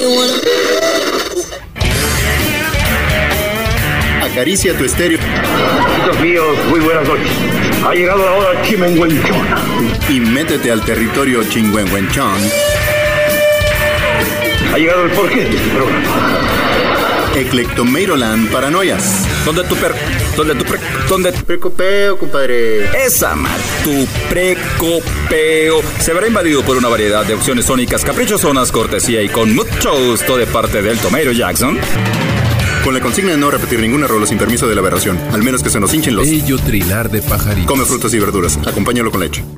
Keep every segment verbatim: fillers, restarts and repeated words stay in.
Acaricia tu estéreo. Amigos míos, muy buenas noches. Ha llegado la hora chimenguenchona. Y métete al territorio chingüengüenchón. Ha llegado el porqué de este programa. Eclectomeiroland Paranoias. ¿Dónde tu per... ¿Dónde tu pre... ¿Dónde tu precopeo, compadre? Esa madre, tu precopeo se verá invadido por una variedad de opciones sónicas caprichosonas, cortesía y con mucho gusto de parte del Tomeiro Jackson. Con la consigna de no repetir ninguna rola sin permiso de la aberración, al menos que se nos hinchen los... Bello trinar de pajaritos. Come frutas y verduras, acompáñalo con leche.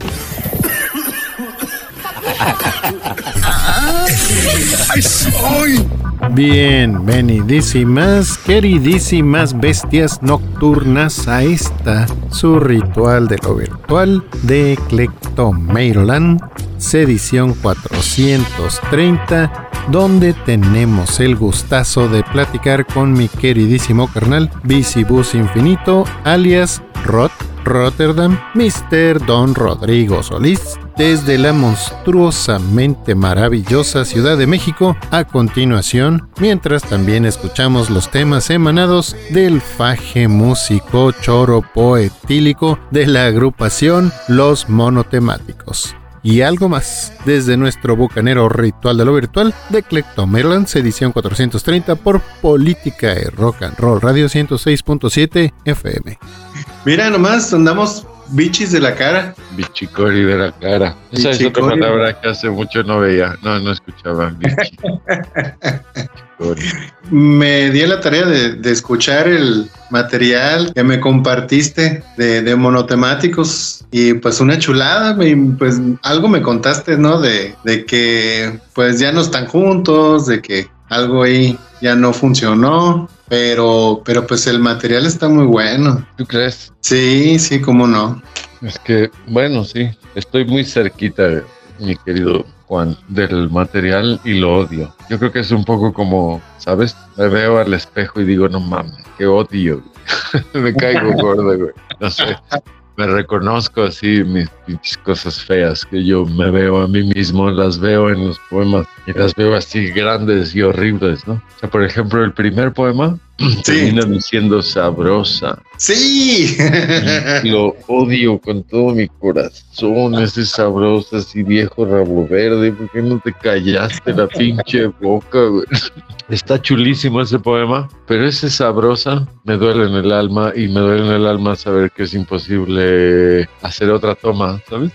¡Ay, soy! Bienvenidísimas, queridísimas bestias nocturnas a esta, su ritual de lo virtual de Eclectomeiroland, edición cuatrocientos treinta, donde tenemos el gustazo de platicar con mi queridísimo carnal Visibus Infinito, alias Rot Rotterdam, mister Don Rodrigo Solís, desde la monstruosamente maravillosa Ciudad de México. A continuación, mientras también escuchamos los temas emanados del faje músico choro poetílico de la agrupación Los Monotemáticos. Y algo más, desde nuestro bucanero ritual de lo virtual de Eclectomeiroland, edición cuatrocientos treinta por Política y Rock and Roll Radio ciento seis punto siete F M. Mira nomás, andamos bichis de la cara. Bichicori de la cara. Esa es otra palabra que hace mucho no veía, no, no escuchaba. Bichi. Me di la tarea de, de escuchar el material que me compartiste de, de monotemáticos y pues una chulada, pues algo me contaste, ¿no? De, de que pues ya no están juntos, de que algo ahí ya no funcionó, pero, pero pues el material está muy bueno. ¿Tú crees? Sí, sí, cómo no. Es que, bueno, sí, estoy muy cerquita, mi querido Juan, del material y lo odio. Yo creo que es un poco como, ¿sabes? Me veo al espejo y digo, no mames, qué odio. Me caigo gordo, güey. No sé. Me reconozco así mis pinches cosas feas que yo me veo a mí mismo, las veo en los poemas y las veo así grandes y horribles, ¿no? O sea, por ejemplo, el primer poema sí. termina diciendo sabrosa. ¡Sí! Y lo odio con todo mi corazón, ese sabrosa, así viejo rabo verde. ¿Por qué no te callaste la pinche boca, güey? Está chulísimo ese poema, pero ese sabrosa me duele en el alma y me duele en el alma saber que es imposible hacer otra toma, ¿sabes?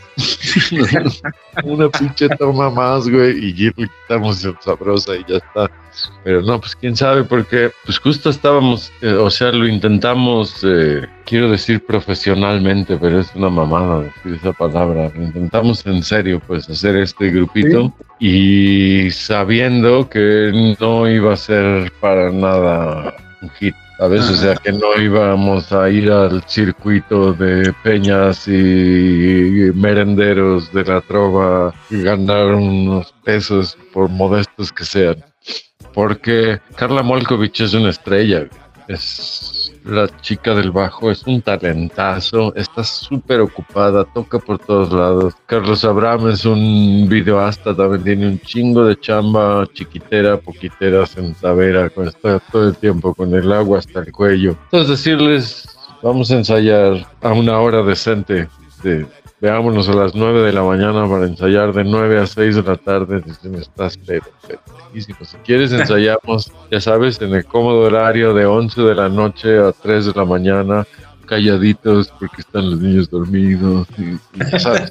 Una pinche toma más, güey, y ya le quitamos el sabrosa y ya está. Pero no, pues quién sabe, porque pues justo estábamos, eh, o sea, lo intentamos, eh, quiero decir profesionalmente, pero es una mamada decir esa palabra. Lo intentamos en serio, pues, hacer este grupito, ¿sí? Y sabiendo que no iba a ser para nada un hit. A veces, o sea, que no íbamos a ir al circuito de peñas y merenderos de la trova y ganar unos pesos, por modestos que sean. Porque Carla Molkovich es una estrella, es la chica del bajo, es un talentazo, está súper ocupada, toca por todos lados. Carlos Abraham es un videoasta, también tiene un chingo de chamba, chiquitera, poquitera, centavera, está todo el tiempo con el agua hasta el cuello. Entonces decirles, vamos a ensayar a una hora decente de... Veámonos a las nueve de la mañana para ensayar de nueve a seis de la tarde. Dicen, estás pero, pero, si quieres ensayamos, ya sabes, en el cómodo horario de once de la noche a tres de la mañana, calladitos porque están los niños dormidos. Y, y ya sabes,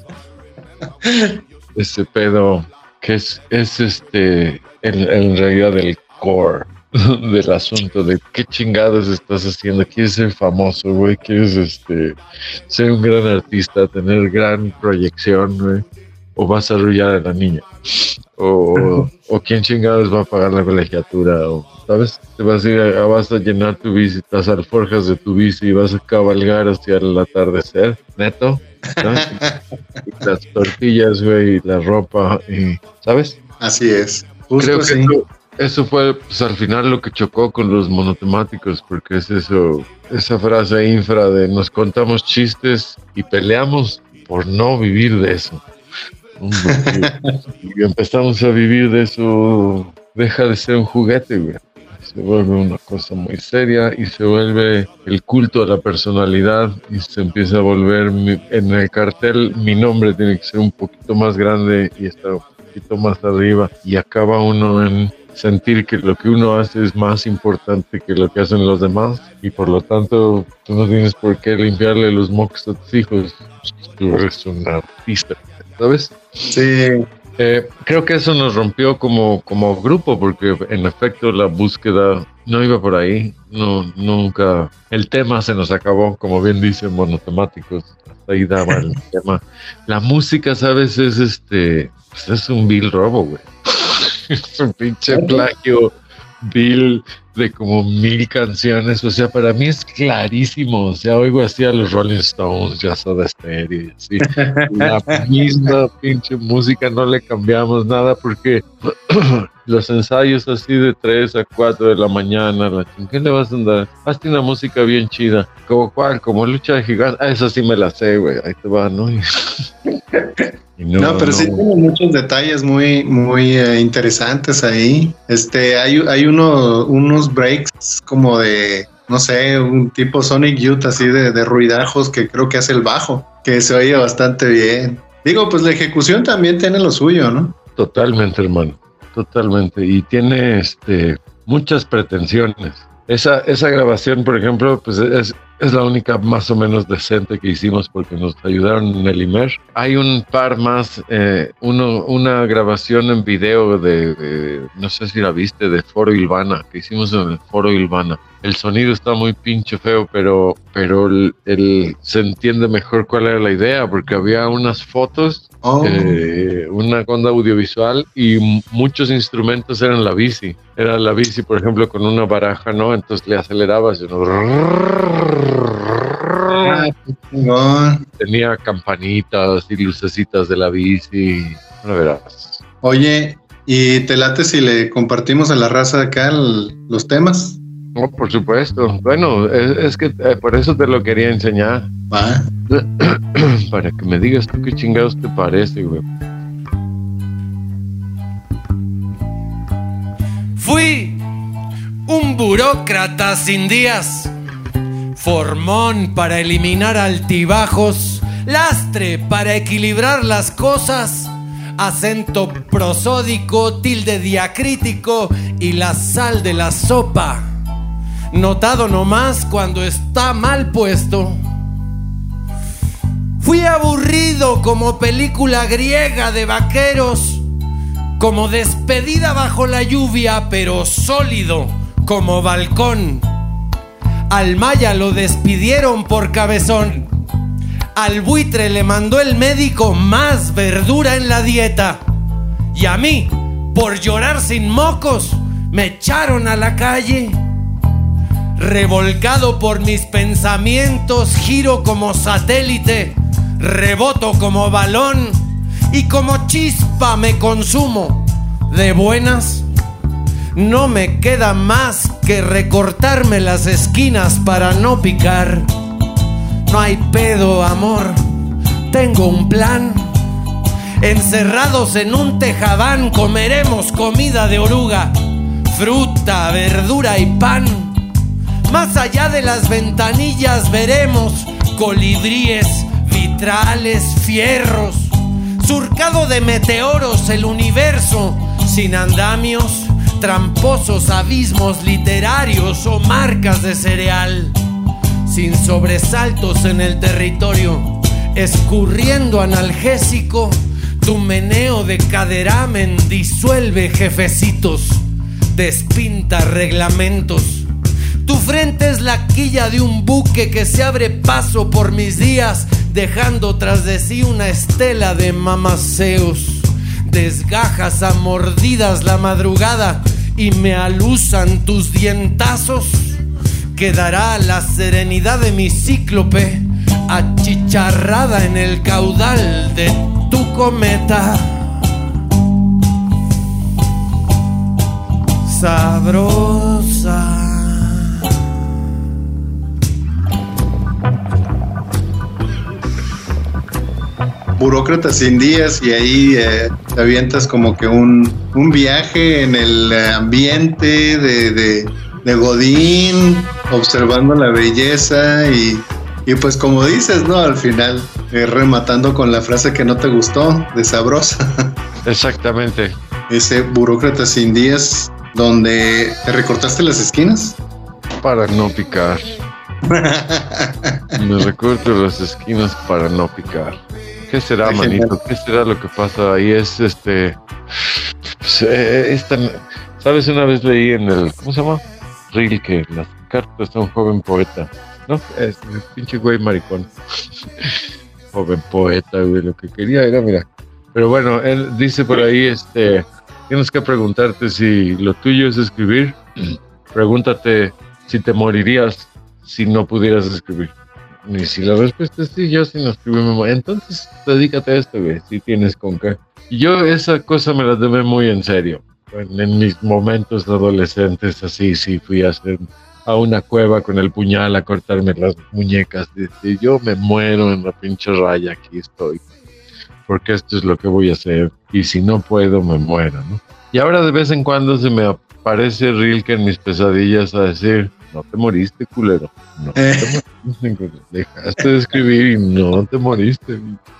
ese pedo que es, es este, en, en realidad el core del asunto de qué chingados estás haciendo. ¿Quieres ser famoso, güey? ¿Quieres este, ser un gran artista, tener gran proyección, güey? ¿O vas a arrullar a la niña? ¿O, o quién chingados va a pagar la colegiatura? O, ¿sabes? Te vas a ir a, vas a llenar tu bici, las alforjas de tu bici y vas a cabalgar hacia el atardecer, neto, ¿sabes? Y las tortillas, güey, y la ropa, y, ¿sabes? Así es. Justo Creo que así. Eso, eso fue, pues, al final lo que chocó con los monotemáticos, porque es eso, esa frase infra de nos contamos chistes y peleamos por no vivir de eso. Y empezamos a vivir de eso deja de ser un juguete, güey. Se vuelve una cosa muy seria y se vuelve el culto a la personalidad y se empieza a volver, mi, en el cartel mi nombre tiene que ser un poquito más grande y estar un poquito más arriba, y acaba uno en sentir que lo que uno hace es más importante que lo que hacen los demás, y por lo tanto tú no tienes por qué limpiarle los mocos a tus hijos. Tú eres un artista, ¿sabes? Sí. Eh, creo que eso nos rompió como, como grupo, porque en efecto la búsqueda no iba por ahí, no, nunca, el tema se nos acabó, como bien dicen monotemáticos, hasta ahí daba el tema. La música, ¿sabes? Es este, pues es un vil robo, güey. Es un pinche plagio vil de como mil canciones, o sea, para mí es clarísimo, o sea, oigo así a los Rolling Stones, ya Soda Stereo, así, la misma pinche música, no le cambiamos nada, porque los ensayos así de tres a cuatro de la mañana, la ch- ¿qué le vas a andar? Hazte una música bien chida, ¿como cuál? Como Lucha de Gigantes, ah, eso sí me la sé, güey, ahí te va, ¿no? No, no, pero no. Sí tiene muchos detalles muy, muy eh, interesantes ahí. Este, hay, hay uno, unos breaks como de, no sé, un tipo Sonic Youth así de, de ruidajos que creo que hace el bajo, que se oye bastante bien. Digo, pues la ejecución también tiene lo suyo, ¿no? Totalmente, hermano, totalmente. Y tiene este muchas pretensiones. Esa, esa grabación, por ejemplo, pues es, es la única más o menos decente que hicimos porque nos ayudaron en el Imer. Hay un par más, eh, uno, una grabación en video de, de, no sé si la viste, de Foro Ilvana, que hicimos en el Foro Ilvana. El sonido está muy pinche feo, pero, pero el, el, se entiende mejor cuál era la idea, porque había unas fotos, oh. eh, una onda audiovisual y m- muchos instrumentos eran la bici. Era la bici, por ejemplo, con una baraja, ¿no? Entonces le acelerabas y uno... Ah, tenía campanitas y lucecitas de la bici. No verás. Oye, ¿y te late si le compartimos a la raza acá el, los temas? No, por supuesto. Bueno, es, es que eh, por eso te lo quería enseñar. Va. Para que me digas tú qué chingados te parece, güey. Fui un burócrata sin días, formón para eliminar altibajos, lastre para equilibrar las cosas, acento prosódico, tilde diacrítico y la sal de la sopa, notado nomás cuando está mal puesto. Fui aburrido como película griega de vaqueros, como despedida bajo la lluvia, pero sólido como balcón. Al Maya lo despidieron por cabezón. Al buitre le mandó el médico más verdura en la dieta. Y a mí, por llorar sin mocos, me echaron a la calle. Revolcado por mis pensamientos, giro como satélite, reboto como balón y como chispa me consumo. De buenas, no me queda más que recortarme las esquinas para no picar. No hay pedo, amor, tengo un plan. Encerrados en un tejabán comeremos comida de oruga, fruta, verdura y pan. Más allá de las ventanillas veremos colibríes, vitrales, fierros. Surcado de meteoros el universo, sin andamios, tramposos abismos literarios o marcas de cereal. Sin sobresaltos en el territorio, escurriendo analgésico, tu meneo de caderamen disuelve jefecitos, despinta reglamentos. Tu frente es la quilla de un buque que se abre paso por mis días, dejando tras de sí una estela de mamaseos. Desgajas a mordidas la madrugada y me alusan tus dientazos. Quedará la serenidad de mi cíclope achicharrada en el caudal de tu cometa. Sabrosa. Burócratas sin días y ahí eh, te avientas como que un, un viaje en el ambiente de, de, de Godín, observando la belleza y, y pues como dices, ¿no? Al final eh, rematando con la frase que no te gustó, de sabrosa. Exactamente. Ese Burócratas sin días donde te recortaste las esquinas. Para no picar. Me recorto las esquinas para no picar. ¿Qué será, Ay, manito? genial. ¿Qué será lo que pasa ahí? Es este... Pues, eh, es tan- ¿Sabes? Una vez leí en el... ¿Cómo se llama? Rilke, las cartas de un joven poeta. ¿No? Es el pinche güey maricón. Joven poeta, güey. Lo que quería era, mira... Pero bueno, él dice por ahí, este... Tienes que preguntarte si lo tuyo es escribir. Pregúntate si te morirías si no pudieras escribir. Y si la respuesta es sí, yo si no escribí me muero. Entonces dedícate a esto, güey, si tienes con qué. Y yo esa cosa me la tomé muy en serio. En, en mis momentos adolescentes así, sí fui a hacer a una cueva con el puñal a cortarme las muñecas. Y yo me muero en la pinche raya, aquí estoy. Porque esto es lo que voy a hacer. Y si no puedo, me muero, ¿no? Y ahora de vez en cuando se me aparece Rilke en mis pesadillas a decir, no te moriste, culero. No te moriste, culero. Dejaste de escribir y no te moriste.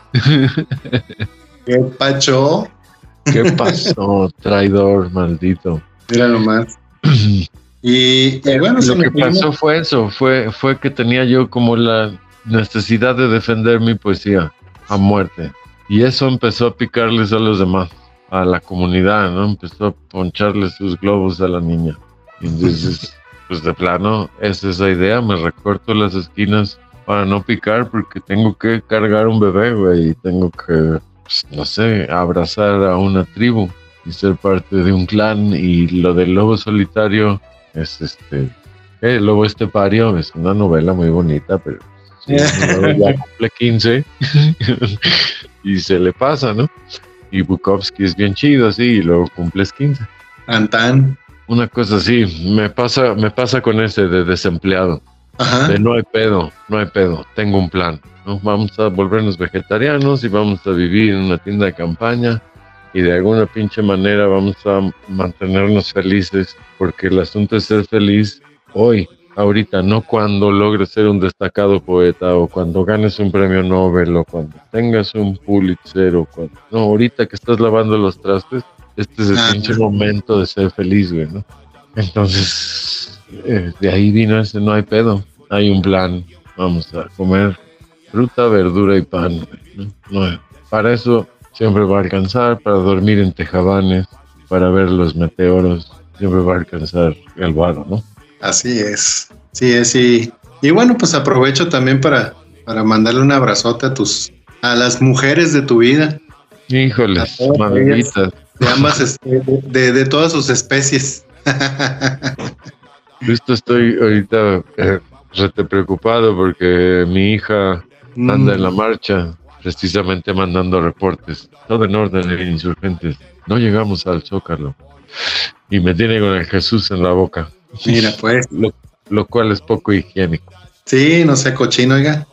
¿Qué pacho? ¿Qué pasó, traidor maldito? Mira nomás. Y, y bueno, Lo que me pasó fue eso, fue, fue que tenía yo como la necesidad de defender mi poesía a muerte. Y eso empezó a picarles a los demás, a la comunidad, ¿no? Empezó a poncharle sus globos a la niña. Y entonces, pues de plano, es esa idea, me recorto las esquinas para no picar porque tengo que cargar un bebé, güey, y tengo que, pues, no sé, abrazar a una tribu y ser parte de un clan. Y lo del lobo solitario es este, eh, el lobo estepario es una novela muy bonita, pero sí, ya cumple quince y se le pasa, ¿no? Y Bukowski es bien chido así y luego cumples quince. Antán. Una cosa así, me pasa, me pasa con ese de desempleado. Ajá. De no hay pedo, no hay pedo, tengo un plan, ¿no? Vamos a volvernos vegetarianos y vamos a vivir en una tienda de campaña y de alguna pinche manera vamos a mantenernos felices, porque el asunto es ser feliz hoy, ahorita, no cuando logres ser un destacado poeta o cuando ganes un premio Nobel o cuando tengas un Pulitzer o cuando... No, ahorita que estás lavando los trastes, este es el Ah. pinche momento de ser feliz, güey, ¿no? Entonces, eh, de ahí vino ese no hay pedo, hay un plan, vamos a comer fruta, verdura y pan, ¿no? No, para eso siempre va a alcanzar, para dormir en tejabanes, para ver los meteoros, siempre va a alcanzar el varo, ¿no? Así es. Sí es. Y, y bueno, pues aprovecho también para, para mandarle un abrazote a tus, a las mujeres de tu vida. Híjoles, A todas malditas. De ambas, este, de, de todas sus especies. Justo estoy ahorita eh, rete preocupado porque mi hija anda en la marcha, precisamente mandando reportes. Todo en orden en Insurgentes. No llegamos al Zócalo. Y me tiene con el Jesús en la boca. Mira, pues. Lo, lo cual es poco higiénico. Sí, no sea cochino, oiga.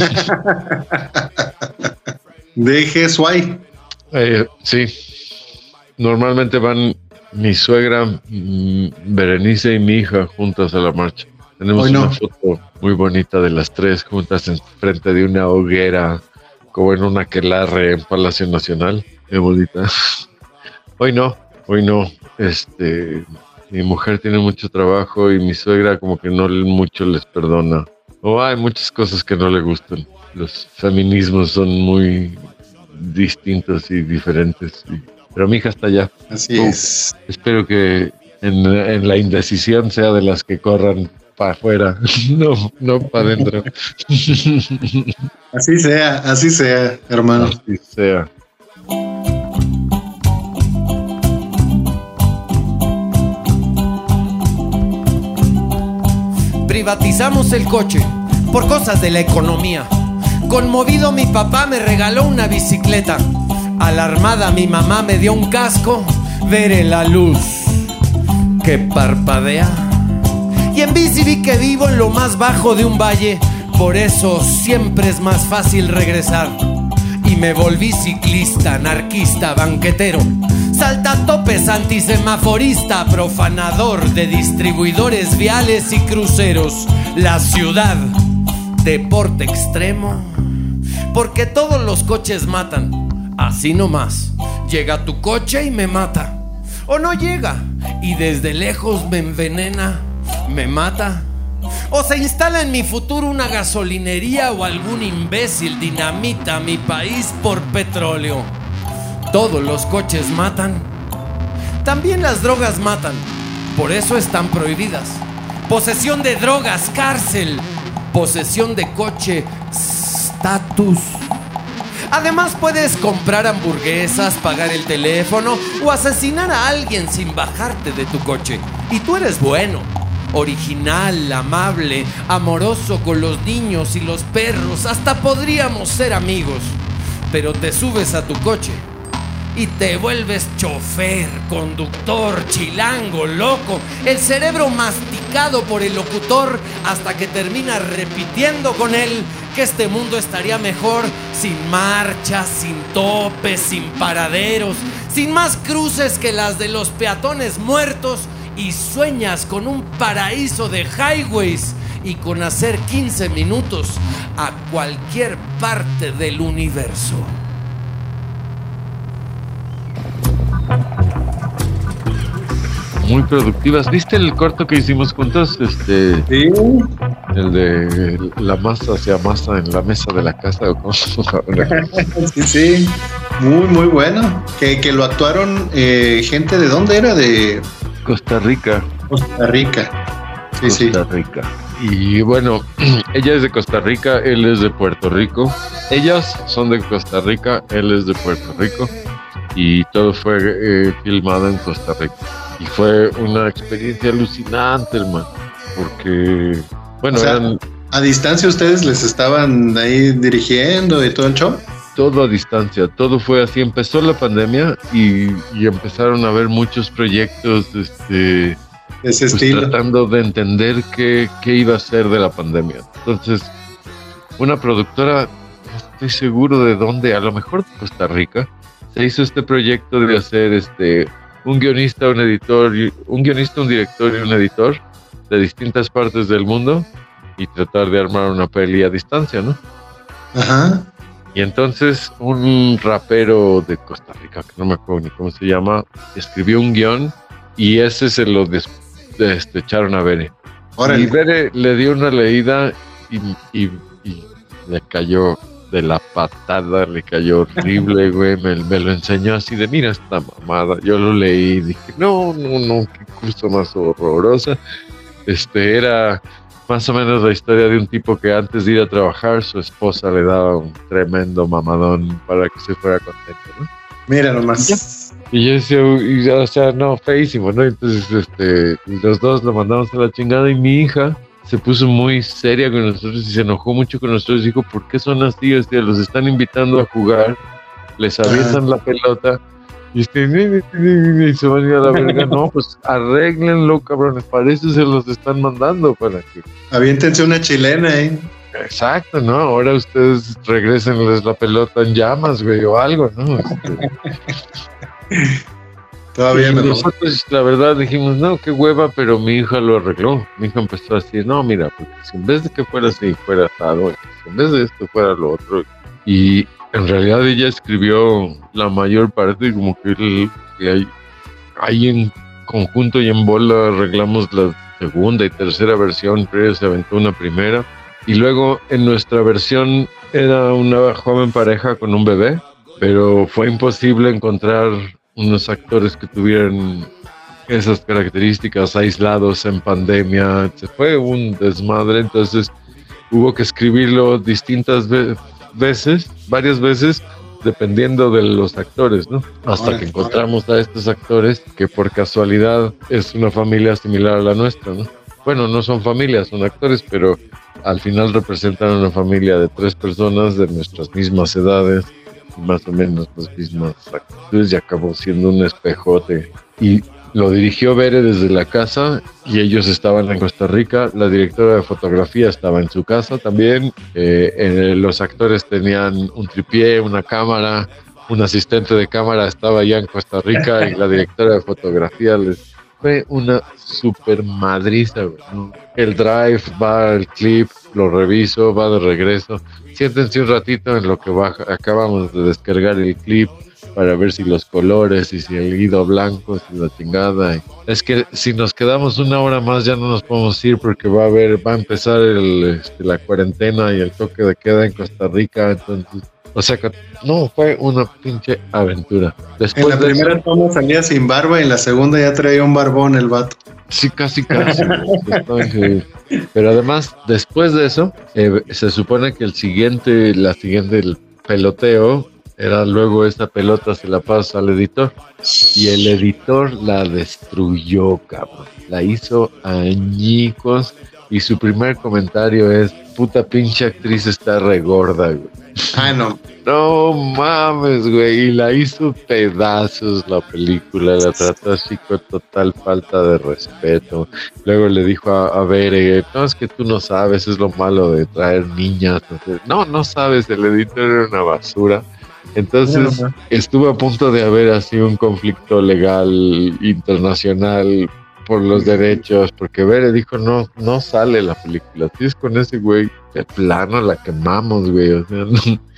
Deje suay. Eh, sí. Normalmente van mi suegra, mm, Berenice y mi hija juntas a la marcha. Tenemos Hoy no. una foto muy bonita de las tres juntas en frente de una hoguera, como en una aquelarre en Palacio Nacional. Qué bonita. Hoy no, hoy no. Este, mi mujer tiene mucho trabajo y mi suegra como que no mucho les perdona. O hay muchas cosas que no le gustan. Los feminismos son muy distintos y diferentes. Y, pero mi hija está allá. Así Uh, es. Espero que en, en la indecisión sea de las que corran para afuera, no, no para adentro. Así sea, así sea, hermano. Así sea. Privatizamos el coche por cosas de la economía. Conmovido mi papá me regaló una bicicleta. Alarmada mi mamá me dio un casco. Veré la luz que parpadea. Y en bici vi que vivo en lo más bajo de un valle. Por eso siempre es más fácil regresar. y me volví ciclista, anarquista, banquetero, saltatopes, antisemaforista, profanador de distribuidores viales y cruceros. La ciudad, deporte extremo, porque todos los coches matan, así nomás. Llega tu coche y me mata, o no llega y desde lejos me envenena, me mata. O se instala en mi futuro una gasolinería o algún imbécil dinamita mi país por petróleo. Todos los coches matan. También las drogas matan, por eso están prohibidas. Posesión de drogas, cárcel. Posesión de coche, status. Además puedes comprar hamburguesas, pagar el teléfono o asesinar a alguien sin bajarte de tu coche. Y tú eres bueno, original, amable, amoroso con los niños y los perros. Hasta podríamos ser amigos. Pero te subes a tu coche y te vuelves chofer, conductor, chilango, loco, el cerebro masticado por el locutor hasta que terminas repitiendo con él que este mundo estaría mejor sin marchas, sin topes, sin paraderos, sin más cruces que las de los peatones muertos, y sueñas con un paraíso de highways y con hacer quince minutos a cualquier parte del universo. Muy productivas. ¿Viste el corto que hicimos juntos? Este, Sí. el de la masa se amasa en la mesa de la casa. ¿O cómo? Sí, sí. Muy, muy bueno. Que, que lo actuaron eh, gente de dónde era, de Costa Rica. Costa Rica. Sí, Costa sí. Rica. Y bueno, ella es de Costa Rica, él es de Puerto Rico. Ellas son de Costa Rica, él es de Puerto Rico. Y todo fue eh, filmado en Costa Rica. Y fue una experiencia alucinante, hermano. Porque, bueno, O sea, eran a distancia ustedes les estaban ahí dirigiendo y todo el show. todo a distancia. Todo fue así. Empezó la pandemia y, y empezaron a haber muchos proyectos, este, De ese pues, estilo. tratando de entender qué, qué iba a ser de la pandemia. Entonces, una productora, no estoy seguro de dónde, a lo mejor de Costa Rica, se hizo este proyecto de hacer este un guionista, un editor, y- un guionista, un director y un editor de distintas partes del mundo y tratar de armar una peli a distancia, ¿no? Ajá. Y entonces un rapero de Costa Rica, que no me acuerdo ni cómo se llama, escribió un guión y ese se lo des- este, echaron a Bere. Y Órale. Bere le dio una leída y, y- y le cayó de la patada, le cayó horrible, güey. Me, me lo enseñó así de, mira esta mamada. Yo lo leí y dije, no, no, no, qué cosa más horrorosa. Este era más o menos la historia de un tipo que antes de ir a trabajar, su esposa le daba un tremendo mamadón para que se fuera contento, ¿no? Mira nomás. Y yo decía, y, o sea, no, feísimo, ¿no? Entonces, este, los dos lo mandamos a la chingada y mi hija se puso muy seria con nosotros y se enojó mucho con nosotros. Dijo, ¿por qué son así? O sea, los están invitando a jugar, les avientan la pelota y, este, ni, ni, ni, ni, y se van a ir a la verga. No, pues arréglenlo, cabrones, para eso se los están mandando, para que... Aviéntense una chilena, ¿eh? Exacto, ¿no? Ahora ustedes regresenles la pelota en llamas, güey, o algo, ¿no? Este, Todavía y mejor. nosotros, la verdad, dijimos, no, qué hueva, pero mi hija lo arregló. Mi hija empezó a decir, no, mira, porque si en vez de que fuera así, fuera asado, si en vez de esto fuera lo otro. Y en realidad ella escribió la mayor parte, como que, el, que hay, ahí en conjunto y en bola arreglamos la segunda y tercera versión, pero ella se aventó una primera. Y luego en nuestra versión era una joven pareja con un bebé, pero fue imposible encontrar unos actores que tuvieran esas características, aislados en pandemia. Se fue un desmadre, entonces hubo que escribirlo distintas ve- veces, varias veces, dependiendo de los actores, ¿no? Hasta Órale, que encontramos a estos actores que por casualidad es una familia similar a la nuestra, ¿no? Bueno, no son familias, son actores, pero al final representan una familia de tres personas de nuestras mismas edades, más o menos las mismas actitudes, y acabó siendo un espejote. Y lo dirigió Bere desde la casa y ellos estaban en Costa Rica. La directora de fotografía estaba en su casa también. Eh, eh, los actores tenían un tripié, una cámara, un asistente de cámara estaba allá en Costa Rica y la directora de fotografía les fue una super madriza, güey. El drive va al clip, lo reviso, va de regreso. Siéntense un ratito en lo que baja. Acabamos de descargar el clip para ver si los colores y si el guido blanco, si la chingada. Es que si nos quedamos una hora más ya no nos podemos ir porque va a haber, va a empezar el, este, la cuarentena y el toque de queda en Costa Rica, entonces, o sea que no, fue una pinche aventura. Después en la de primera eso, toma salía sin barba y en la segunda ya traía un barbón el vato. sí, casi casi. Estaba increíble. Pero además, después de eso, eh, se supone que el siguiente, la siguiente, el peloteo, era luego esta pelota se la pasa al editor y el editor la destruyó, cabrón. La hizo añicos y su primer comentario es: puta pinche actriz está regorda, güey. Ah, no. No mames, güey. Y la hizo pedazos la película. La trató así con total falta de respeto. Luego le dijo a, a Bere: no, es que tú no sabes, es lo malo de traer niñas. No, no sabes, el editor era una basura. Entonces no, no. Estuve a punto de haber así un conflicto legal internacional por los derechos, porque Bere dijo: no, no sale la película, si es con ese güey, de plano la quemamos, güey. O sea,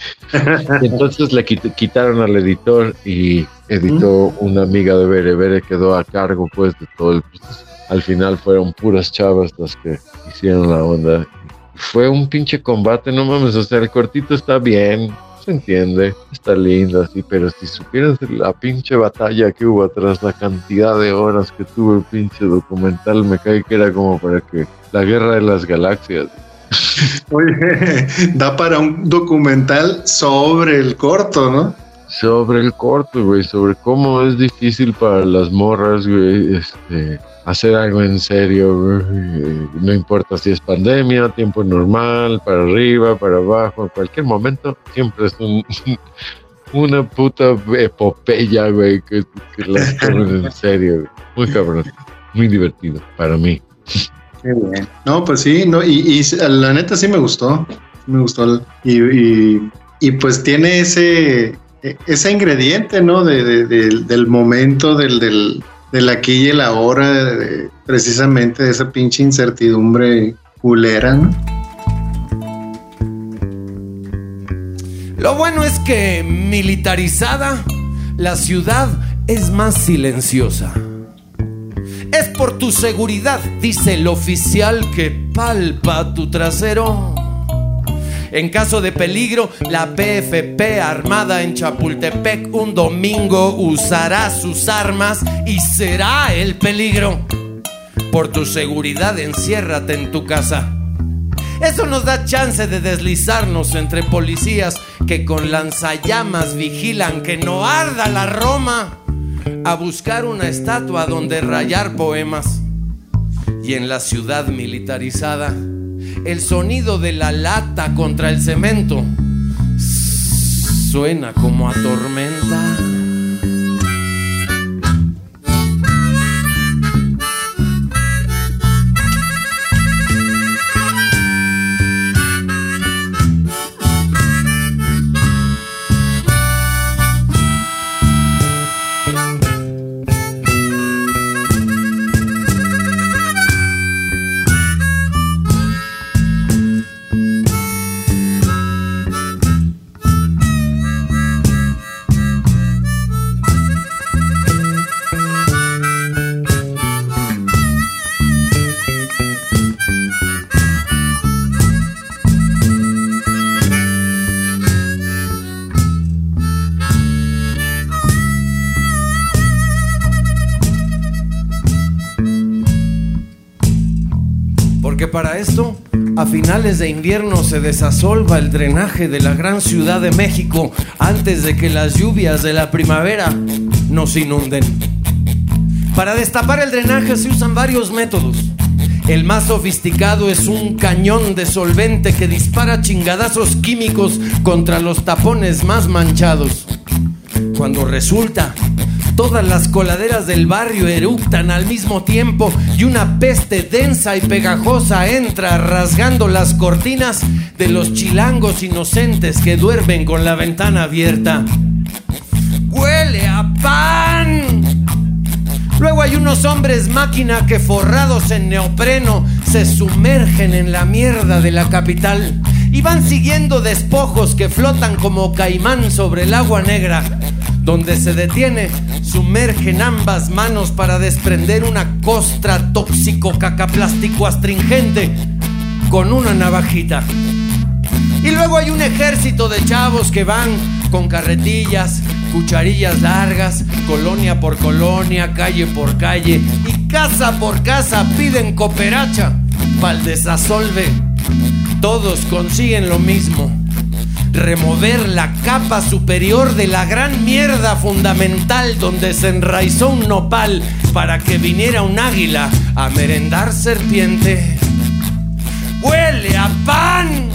no. Entonces le quit- quitaron al editor y editó ¿Mm? Una amiga de Bere. Bere quedó a cargo pues de todo el proceso. Al final fueron puras chavas las que hicieron la onda. Fue un pinche combate, no mames, o sea, el cortito está bien, se entiende, está lindo así, pero si supieras la pinche batalla que hubo atrás, la cantidad de horas que tuvo el pinche documental, me cae que era como para que la guerra de las galaxias. Oye, da para un documental sobre el corto, ¿no? Sobre el corto, güey, sobre cómo es difícil para las morras, güey, este, hacer algo en serio, güey. No importa si es pandemia, tiempo normal, para arriba, para abajo, en cualquier momento, siempre es un, una puta epopeya, güey, que, que las tomen en serio, güey. Muy cabrón, muy divertido para mí. Qué bien. No, pues sí, no, y, y la neta sí me gustó, me gustó, y, y, y pues tiene ese, ese ingrediente, ¿no? De, de, de, del momento, del, del, del aquí y el ahora, de, precisamente de esa pinche incertidumbre culera, ¿no? Lo bueno es que militarizada, la ciudad es más silenciosa. Es por tu seguridad, dice el oficial que palpa tu trasero. En caso de peligro, la P F P armada en Chapultepec un domingo usará sus armas y será el peligro. Por tu seguridad, enciérrate en tu casa. Eso nos da chance de deslizarnos entre policías que con lanzallamas vigilan que no arda la Roma, a buscar una estatua donde rayar poemas. Y en la ciudad militarizada, el sonido de la lata contra el cemento suena como a tormenta. Para esto, a finales de invierno se desasolva el drenaje de la gran Ciudad de México antes de que las lluvias de la primavera nos inunden. Para destapar el drenaje se usan varios métodos. El más sofisticado es un cañón de solvente que dispara chingadazos químicos contra los tapones más manchados. Cuando resulta Todas las coladeras del barrio eructan al mismo tiempo y una peste densa y pegajosa entra rasgando las cortinas de los chilangos inocentes que duermen con la ventana abierta. ¡Huele a pan! Luego hay unos hombres máquina que forrados en neopreno se sumergen en la mierda de la capital y van siguiendo despojos que flotan como caimán sobre el agua negra. Donde se detiene, sumergen ambas manos para desprender una costra tóxico cacaplástico astringente con una navajita. Y luego hay un ejército de chavos que van con carretillas, cucharillas largas, colonia por colonia, calle por calle y casa por casa piden cooperacha pa'l desasolve. Todos consiguen lo mismo: remover la capa superior de la gran mierda fundamental donde se enraizó un nopal para que viniera un águila a merendar serpiente. ¡Huele a pan!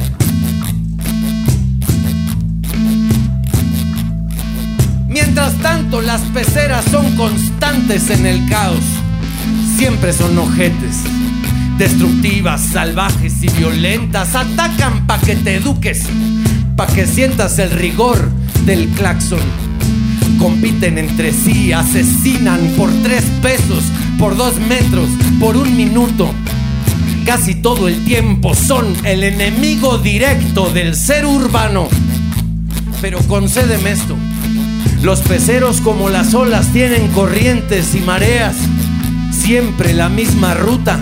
Mientras tanto, las peceras son constantes en el caos. Siempre son ojetes, destructivas, salvajes y violentas. Atacan pa' que te eduques, pa' que sientas el rigor del claxon. Compiten entre sí, asesinan por tres pesos, por dos metros, por un minuto. Casi todo el tiempo son el enemigo directo del ser urbano. Pero concédeme esto: los peceros, como las olas, tienen corrientes y mareas. Siempre la misma ruta.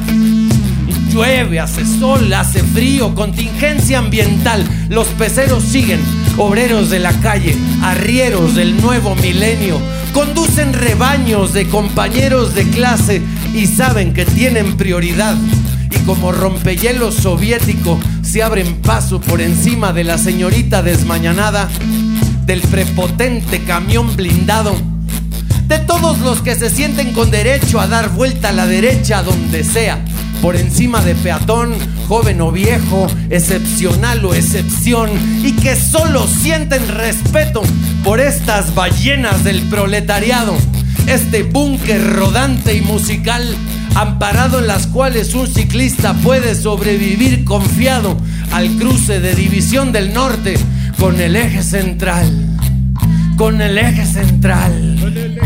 Llueve, hace sol, hace frío, contingencia ambiental. Los peceros siguen, obreros de la calle, arrieros del nuevo milenio. Conducen rebaños de compañeros de clase y saben que tienen prioridad. Y como rompehielos soviético, se abren paso por encima de la señorita desmañanada, del prepotente camión blindado, de todos los que se sienten con derecho a dar vuelta a la derecha donde sea, por encima de peatón, joven o viejo, excepcional o excepción, y que solo sienten respeto por estas ballenas del proletariado, este búnker rodante y musical, amparado en las cuales un ciclista puede sobrevivir confiado al cruce de División del Norte con el eje central, con el eje central.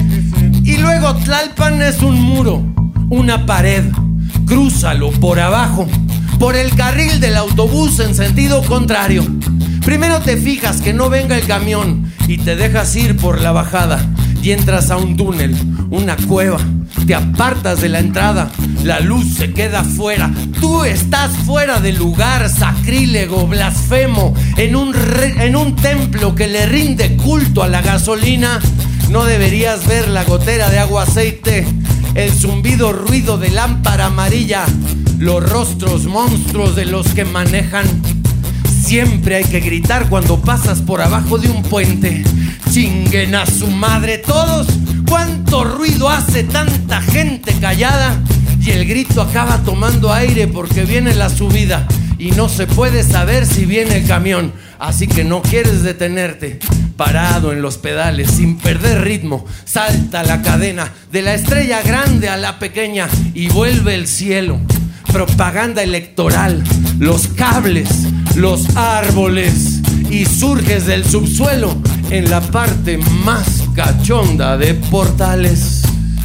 Y luego Tlalpan es un muro, una pared. Crúzalo por abajo, por el carril del autobús en sentido contrario. Primero te fijas que no venga el camión y te dejas ir por la bajada y entras a un túnel, una cueva. Te apartas de la entrada, la luz se queda fuera. Tú estás fuera del lugar, sacrílego, blasfemo, en un, re, en un templo que le rinde culto a la gasolina. No deberías ver la gotera de agua aceite, el zumbido ruido de lámpara amarilla, los rostros monstruos de los que manejan. Siempre hay que gritar cuando pasas por abajo de un puente. Chinguen a su madre todos. ¿Cuánto ruido hace tanta gente callada? Y el grito acaba tomando aire porque viene la subida y no se puede saber si viene el camión. Así que no quieres detenerte. Parado en los pedales, sin perder ritmo, salta la cadena de la estrella grande a la pequeña y vuelve el cielo. Propaganda electoral, los cables, los árboles, y surges del subsuelo en la parte más cachonda de Portales.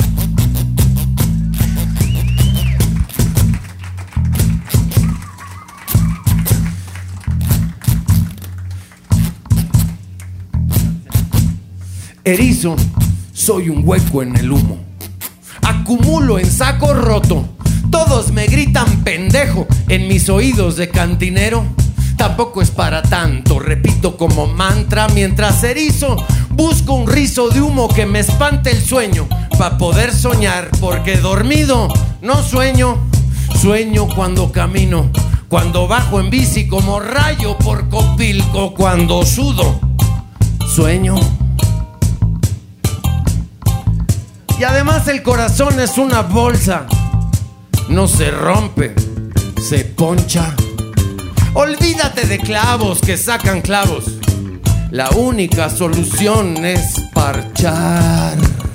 Erizo, soy un hueco en el humo. Acumulo en saco roto. Todos me gritan pendejo en mis oídos de cantinero. Tampoco es para tanto, repito como mantra mientras erizo. Busco un rizo de humo que me espante el sueño pa' poder soñar, porque dormido no sueño. Sueño cuando camino, cuando bajo en bici como rayo por Copilco, cuando sudo. Sueño. Y además el corazón es una bolsa. No se rompe, se poncha. Olvídate de clavos que sacan clavos. La única solución es parchar.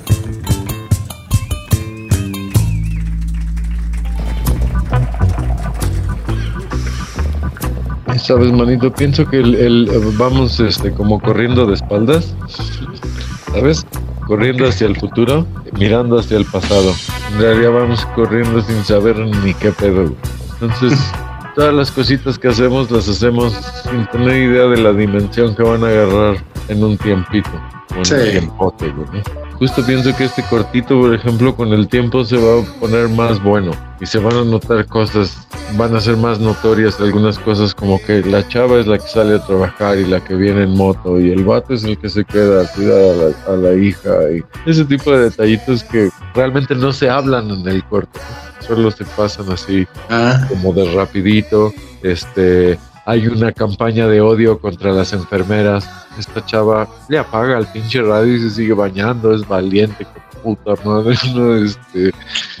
Sabes, manito, pienso que el, el vamos este como corriendo de espaldas, ¿sabes? Corriendo hacia el futuro, mirando hacia el pasado. En realidad vamos corriendo sin saber ni qué pedo. Entonces, todas las cositas que hacemos las hacemos sin tener idea de la dimensión que van a agarrar en un tiempito. O en Sí. un tiempote, güey. Justo pienso que este cortito, por ejemplo, con el tiempo se va a poner más bueno y se van a notar cosas, van a ser más notorias algunas cosas, como que la chava es la que sale a trabajar y la que viene en moto y el vato es el que se queda a cuidar a la, a la hija y ese tipo de detallitos que realmente no se hablan en el corto, ¿no? Solo se pasan así Ah, como de rapidito. Este, hay una campaña de odio contra las enfermeras. Esta chava le apaga al pinche radio y se sigue bañando, es valiente, con puta madre, no, este,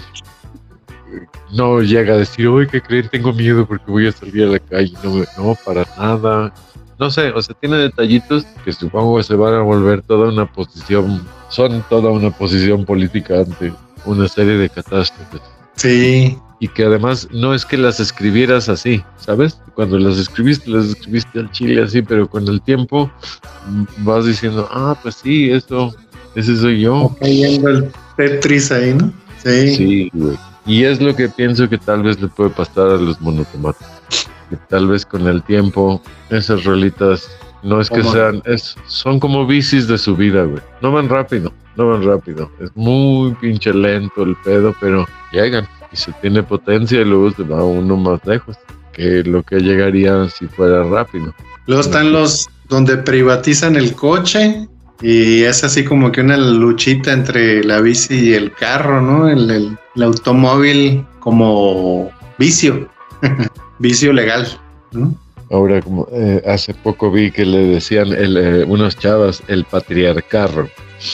no llega a decir, uy, ¿qué creen? Tengo miedo porque voy a salir a la calle. No, no, para nada. No sé, o sea, tiene detallitos que supongo que se van a volver toda una posición, son toda una posición política ante una serie de catástrofes. sí. Y que además no es que las escribieras así, ¿sabes? Cuando las escribiste, las escribiste al chile así, pero con el tiempo mm, vas diciendo, ah, pues sí, eso, ese soy yo. Cayendo el Tetris ahí, ¿no? Sí. Sí, güey. Y es lo que pienso que tal vez le puede pasar a los monotemáticos. Que tal vez con el tiempo esas rolitas no es que ¿Cómo? sean, es, son como bicis de su vida, güey. No van rápido, no van rápido. Es muy pinche lento el pedo, pero llegan. Y se tiene potencia y luego se va uno más lejos que lo que llegaría si fuera rápido. Luego están los donde privatizan el coche y es así como que una luchita entre la bici y el carro, ¿no? El, el, el automóvil como vicio, vicio legal, ¿no? Ahora, como eh, hace poco vi que le decían el, eh, unos chavas el patriarcarro.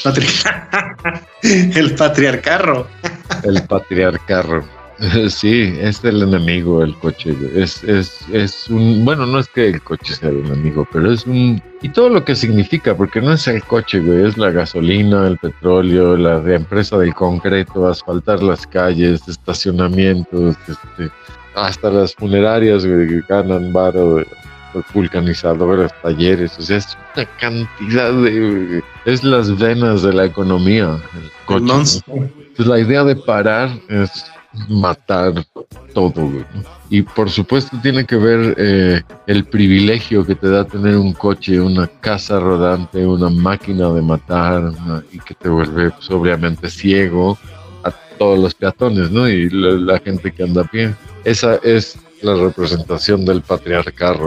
Patri- el patriarcarro. El patriarcarro. Sí, es el enemigo el coche, güey. Es, es, es un... Bueno, no es que el coche sea el enemigo, pero es un... Y todo lo que significa, porque no es el coche, güey. Es la gasolina, el petróleo, la empresa del concreto, asfaltar las calles, estacionamientos, este, hasta las funerarias, güey, que ganan varo, vulcanizadores, talleres. O sea, es una cantidad de... Es las venas de la economía, el coche, ¿no? Pues la idea de parar es matar todo, güey, ¿no? Y por supuesto tiene que ver eh, el privilegio que te da tener un coche, una casa rodante, una máquina de matar, una, y que te vuelve pues, obviamente ciego a todos los peatones, ¿no? Y la, la gente que anda a pie. Esa es la representación del patriarcado.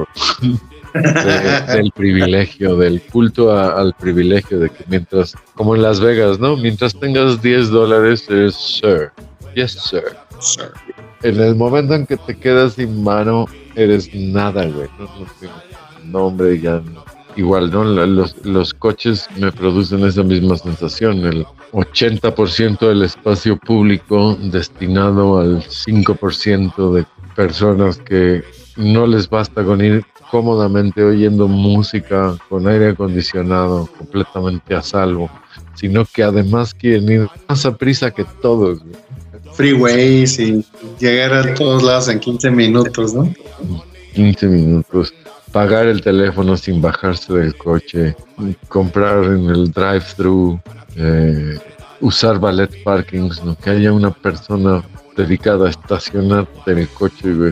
De, del privilegio, del culto a, al privilegio, de que mientras, como en Las Vegas, ¿no? Mientras tengas diez dólares, eres sir. Yes, sir. Sir. En el momento en que te quedas sin mano, eres nada, güey. No, no tienes nombre, ya no. Igual, ¿no? La, los, los coches me producen esa misma sensación. El ochenta por ciento del espacio público destinado al cinco por ciento de personas que no les basta con ir cómodamente oyendo música con aire acondicionado completamente a salvo, sino que además quieren ir más a prisa que todos. Freeways y llegar a todos lados en quince minutos, ¿no? quince minutos, pagar el teléfono sin bajarse del coche, comprar en el drive-thru, eh, usar valet parkings, ¿no? Que haya una persona dedicada a estacionarte en el coche, güey.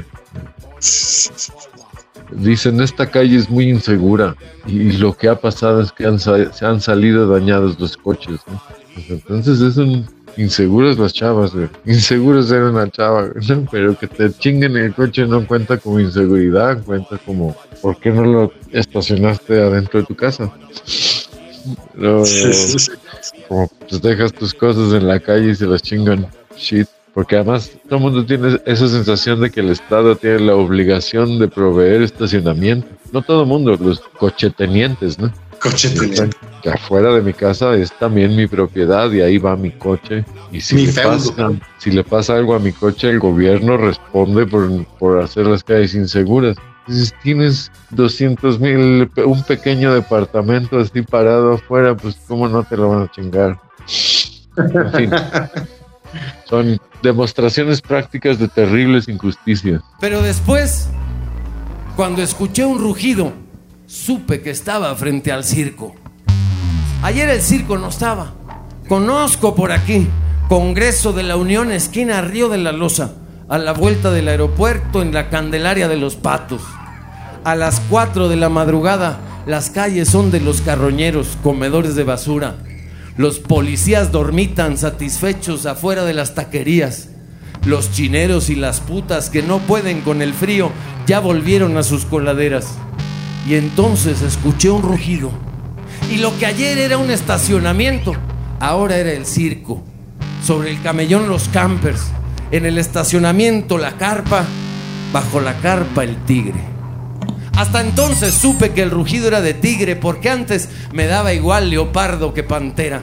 Dicen, esta calle es muy insegura y lo que ha pasado es que han, se han salido dañados los coches, ¿no? Pues entonces es un... Inseguros las chavas, güey. Inseguros ser una chava, güey, ¿no? Pero que te chinguen el coche no cuenta como inseguridad, cuenta como... ¿Por qué no lo estacionaste adentro de tu casa? No, como pues dejas tus cosas en la calle y se las chingan. Shit. Porque además todo el mundo tiene esa sensación de que el Estado tiene la obligación de proveer estacionamiento. No todo el mundo, los cochetenientes, ¿no? Cochetenientes. Que afuera de mi casa es también mi propiedad y ahí va mi coche. Y si, Mi le feudo. pasa, si le pasa algo a mi coche, el gobierno responde por, por hacer las calles inseguras. Entonces tienes doscientos mil, un pequeño departamento así parado afuera, pues cómo no te lo van a chingar. En fin. Son demostraciones prácticas de terribles injusticias. Pero después Cuando escuché un rugido, supe que estaba frente al circo. Ayer el circo no estaba. Conozco por aquí, Congreso de la Unión, esquina Río de la Loza, a la vuelta del aeropuerto, en la Candelaria de los Patos. A las cuatro de la madrugada, las calles son de los carroñeros, comedores de basura. Los policías dormitan satisfechos afuera de las taquerías. Los chineros y las putas que no pueden con el frío ya volvieron a sus coladeras. Y entonces escuché un rugido. Y lo que ayer era un estacionamiento, ahora era el circo. Sobre el camellón los campers, en el estacionamiento la carpa, bajo la carpa el tigre. Hasta entonces supe que el rugido era de tigre, porque antes me daba igual leopardo que pantera.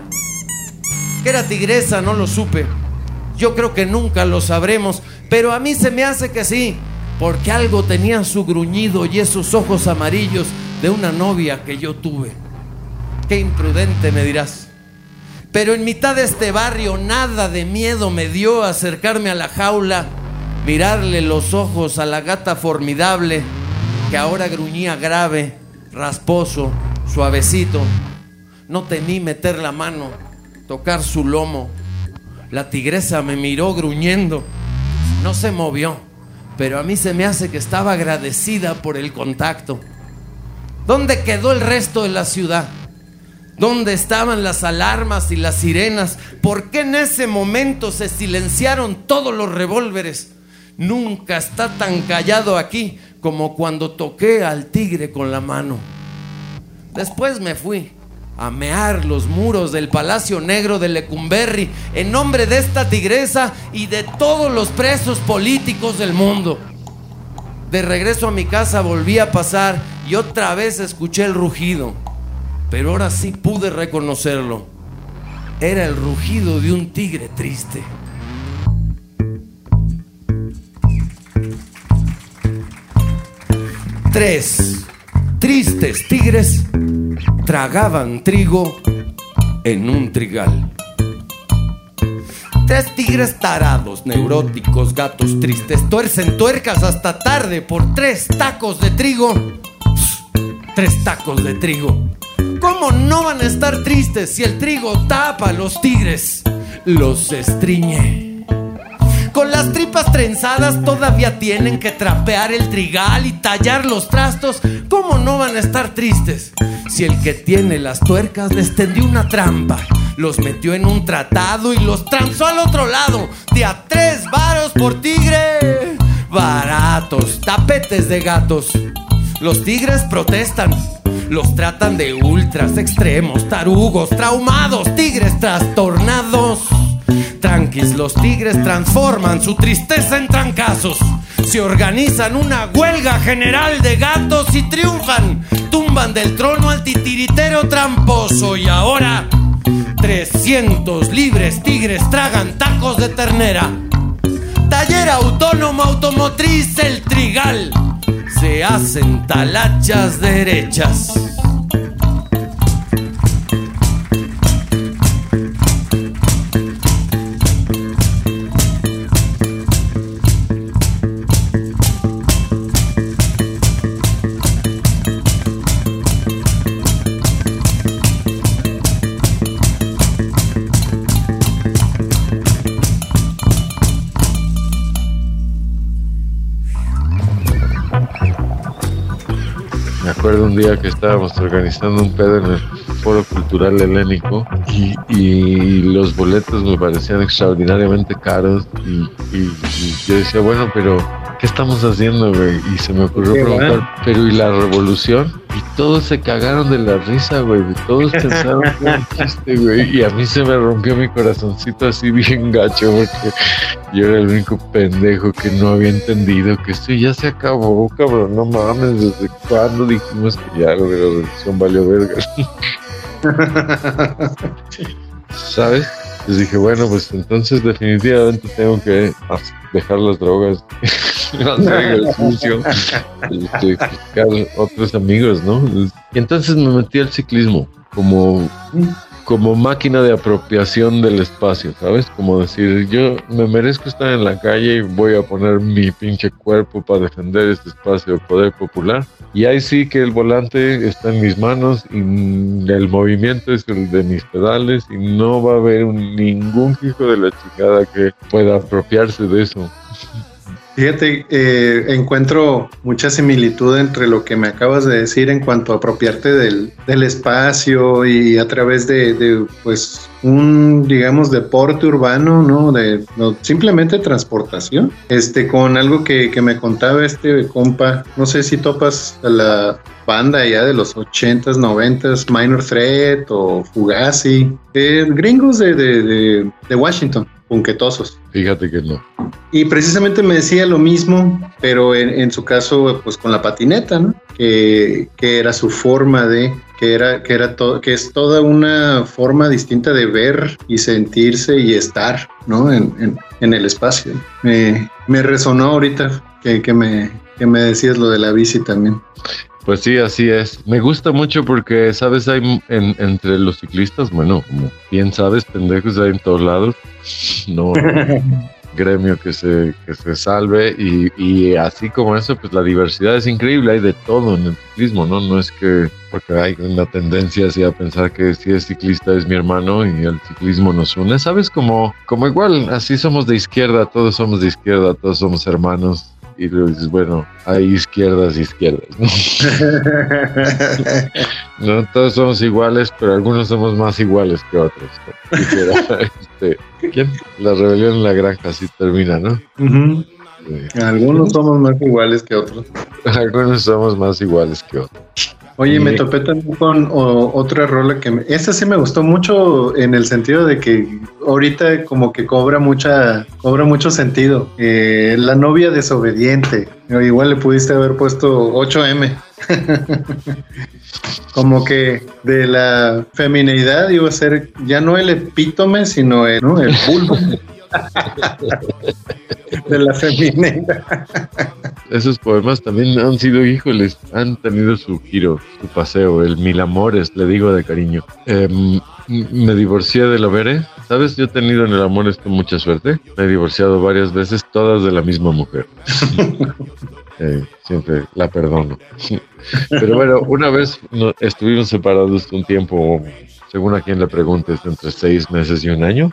Que era tigresa no lo supe. Yo creo que nunca lo sabremos, pero a mí se me hace que sí, porque algo tenía su gruñido y esos ojos amarillos de una novia que yo tuve. Qué imprudente, me dirás. Pero en mitad de este barrio nada de miedo me dio acercarme a la jaula, mirarle los ojos a la gata formidable, que ahora gruñía grave, rasposo, suavecito. No temí meter la mano, tocar su lomo. La tigresa me miró gruñendo. No se movió, pero a mí se me hace que estaba agradecida por el contacto. ¿Dónde quedó el resto de la ciudad? ¿Dónde estaban las alarmas y las sirenas? ¿Por qué en ese momento se silenciaron todos los revólveres? Nunca está tan callado aquí como cuando toqué al tigre con la mano. Después me fui a mear los muros del Palacio Negro de Lecumberri en nombre de esta tigresa y de todos los presos políticos del mundo. De regreso a mi casa volví a pasar y otra vez escuché el rugido, pero ahora sí pude reconocerlo. Era el rugido de un tigre triste. Tres tristes tigres tragaban trigo en un trigal. Tres tigres tarados, neuróticos, gatos tristes, tuercen tuercas hasta tarde por tres tacos de trigo. Tres tacos de trigo. ¿Cómo no van a estar tristes si el trigo tapa a los tigres? Los estriñe. Con las tripas trenzadas todavía tienen que trapear el trigal y tallar los trastos. ¿Cómo no van a estar tristes si el que tiene las tuercas les tendió una trampa, los metió en un tratado y los transó al otro lado? De a tres varos por tigre. Baratos, tapetes de gatos. Los tigres protestan. Los tratan de ultras, extremos, tarugos, traumados, tigres trastornados. Tranquis, los tigres transforman su tristeza en trancazos. Se organizan una huelga general de gatos y triunfan. Tumban del trono al titiritero tramposo. Y ahora trescientos libres tigres tragan tacos de ternera. Taller autónomo automotriz El Trigal. Se hacen talachas derechas. Me acuerdo un día que estábamos organizando un pedo en el Foro Cultural Helénico y, y los boletos me parecían extraordinariamente caros y, y, y yo decía, bueno, pero ¿qué estamos haciendo, güey? Y se me ocurrió preguntar, bueno, pero ¿y la revolución? Y todos se cagaron de la risa, güey. Todos pensaron que era un chiste, güey. Y a mí se me rompió mi corazoncito así bien gacho porque yo era el único pendejo que no había entendido que esto ya se acabó, cabrón. No mames, ¿desde cuándo dijimos que ya la revolución valió verga? ¿Sabes? Les dije, bueno, pues entonces definitivamente tengo que dejar las drogas, hacer ejercicio, este, buscar otros amigos, ¿no? Y entonces me metí al ciclismo como como máquina de apropiación del espacio, ¿sabes? Como decir, yo me merezco estar en la calle y voy a poner mi pinche cuerpo para defender este espacio de poder popular. Y ahí sí que el volante está en mis manos y el movimiento es el de mis pedales y no va a haber un, ningún hijo de la chingada que pueda apropiarse de eso. Fíjate, eh, encuentro mucha similitud entre lo que me acabas de decir en cuanto a apropiarte del, del espacio y a través de, de pues un, digamos, deporte urbano, ¿no? De no, simplemente transportación. Este, con algo que, que me contaba este compa, no sé si topas a la banda ya de los ochentas, noventas, Minor Threat o Fugazi, eh, gringos de, de, de, de Washington, punquetosos. Fíjate que no. Y precisamente me decía lo mismo, pero en, en su caso, pues con la patineta, ¿no? Que, que era su forma de, que era, que era todo, que es toda una forma distinta de ver y sentirse y estar, ¿no? En, en, en el espacio. Me, me resonó ahorita que, que me, que me decías lo de la bici también. Pues sí, así es. Me gusta mucho porque, ¿sabes? Hay en, entre los ciclistas, bueno, como bien sabes, pendejos hay en todos lados. No gremio que se, que se salve y, y así como eso, pues la diversidad es increíble. Hay de todo en el ciclismo, ¿no? No es que porque hay una tendencia así a pensar que si es ciclista es mi hermano y el ciclismo nos une. ¿Sabes? Como, como igual, así somos de izquierda, todos somos de izquierda, todos somos hermanos. Y luego dices, bueno, hay izquierdas y izquierdas, ¿no? No todos somos iguales, pero algunos somos más iguales que otros. Este, ¿quién? La rebelión en la granja, así termina, ¿no? Uh-huh. Sí. Algunos somos más iguales que otros. Algunos somos más iguales que otros. Oye, me topé también con o, otra rola que... Me, esta sí me gustó mucho en el sentido de que ahorita como que cobra mucha cobra mucho sentido. Eh, la novia desobediente. Igual le pudiste haber puesto ocho eme. Como que de la femineidad iba a ser ya no el epítome, sino el, ¿no? el bulbo. De la femineidad. Esos poemas también han sido, híjoles, han tenido su giro, su paseo, el mil amores, le digo de cariño. Eh, me divorcié de Lovere, ¿sabes? Yo he tenido en el amor esto mucha suerte. Me he divorciado varias veces, todas de la misma mujer. eh, siempre la perdono. Pero bueno, una vez no, estuvimos separados un tiempo, según a quien le preguntes, entre seis meses y un año.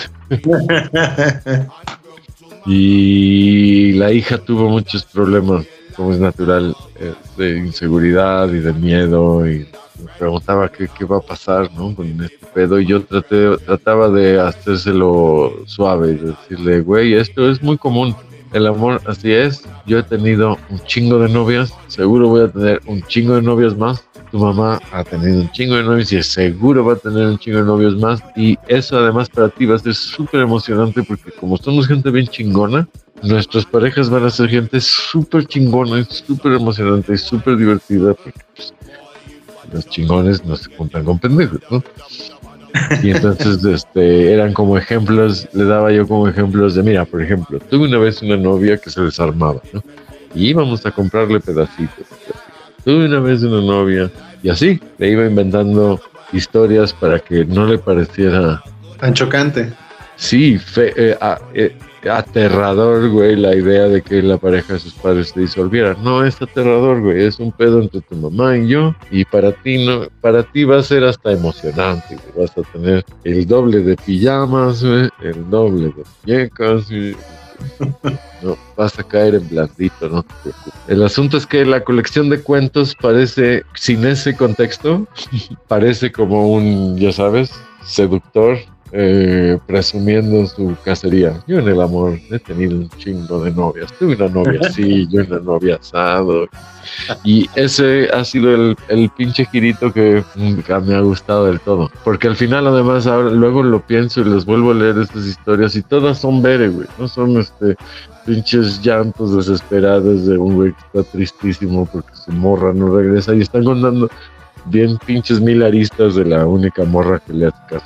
Y la hija tuvo muchos problemas, como es natural, eh, de inseguridad y de miedo, y me preguntaba qué, qué va a pasar, ¿no? Con este pedo, y yo traté, trataba de hacérselo suave, de decirle, güey, esto es muy común, el amor así es, yo he tenido un chingo de novias, seguro voy a tener un chingo de novias más, tu mamá ha tenido un chingo de novios y seguro va a tener un chingo de novios más, y eso además para ti va a ser súper emocionante porque como somos gente bien chingona, nuestras parejas van a ser gente súper chingona y súper emocionante y súper divertida porque pues, los chingones no se juntan con pendejos, ¿no? Y entonces este, eran como ejemplos, le daba yo como ejemplos de, mira, por ejemplo, tuve una vez una novia que se desarmaba, ¿no? Y íbamos a comprarle pedacitos. Tuve una vez una novia y así le iba inventando historias para que no le pareciera tan chocante. Sí, fe, eh, a, eh, aterrador, güey, la idea de que la pareja de sus padres se disolviera. No es aterrador, güey, es un pedo entre tu mamá y yo, y para ti no, para ti va a ser hasta emocionante, güey. Vas a tener el doble de pijamas, güey, el doble de muñecas, güey. No, vas a caer en blandito, no te preocupes. El asunto es que la colección de cuentos parece, sin ese contexto, parece como un, ya sabes, seductor eh, presumiendo su cacería. Yo en el amor he tenido un chingo de novias. Tuve una novia así, yo una novia asado. Y ese ha sido el, el pinche girito que nunca me ha gustado del todo. Porque al final, además, ahora, luego lo pienso y les vuelvo a leer estas historias y todas son vere, güey. No son este pinches llantos desesperados de un güey que está tristísimo porque su morra no regresa y están contando bien pinches mil aristas de la única morra que le hace caso.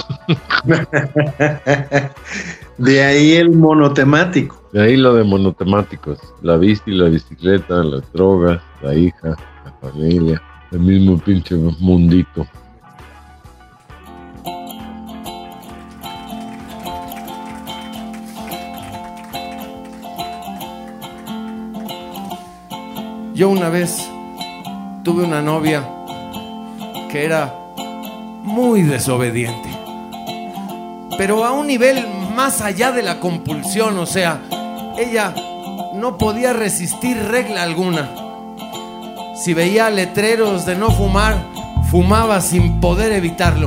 De ahí el monotemático. De ahí lo de monotemáticos. La bici, la bicicleta, las drogas, la hija, la familia, el mismo pinche mundito. Yo una vez tuve una novia que era muy desobediente, pero a un nivel más allá de la compulsión. O sea, ella no podía resistir regla alguna. Si veía letreros de no fumar, fumaba sin poder evitarlo.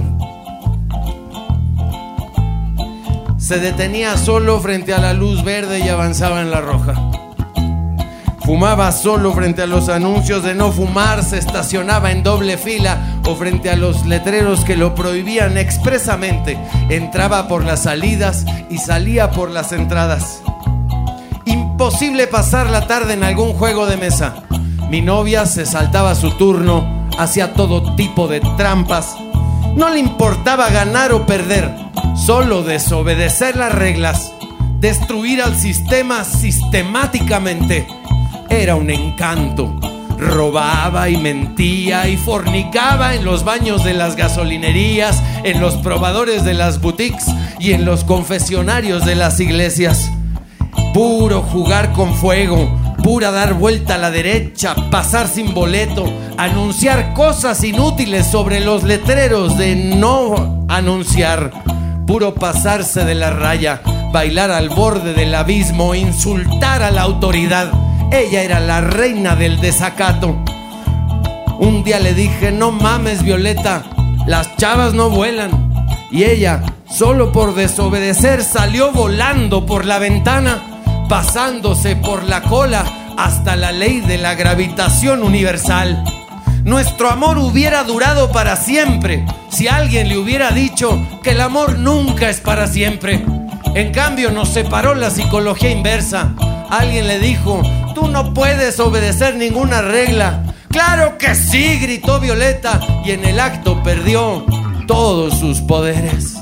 Se detenía solo frente a la luz verde y avanzaba en la roja. Fumaba solo frente a los anuncios de no fumar, se estacionaba en doble fila o frente a los letreros que lo prohibían expresamente. Entraba por las salidas y salía por las entradas. Imposible pasar la tarde en algún juego de mesa. Mi novia se saltaba su turno, hacía todo tipo de trampas. No le importaba ganar o perder, solo desobedecer las reglas, destruir al sistema sistemáticamente. Era un encanto. Robaba y mentía y fornicaba en los baños de las gasolinerías, en los probadores de las boutiques y en los confesionarios de las iglesias. Puro jugar con fuego, pura dar vuelta a la derecha, pasar sin boleto, anunciar cosas inútiles sobre los letreros de no anunciar. Puro pasarse de la raya, bailar al borde del abismo, insultar a la autoridad. Ella era la reina del desacato. Un día le dije: no mames, Violeta, las chavas no vuelan. Y ella, solo por desobedecer, salió volando por la ventana, pasándose por la cola hasta la ley de la gravitación universal. Nuestro amor hubiera durado para siempre si alguien le hubiera dicho que el amor nunca es para siempre. En cambio, nos separó la psicología inversa. Alguien le dijo: tú no puedes obedecer ninguna regla. ¡Claro que sí!, gritó Violeta, y en el acto perdió todos sus poderes.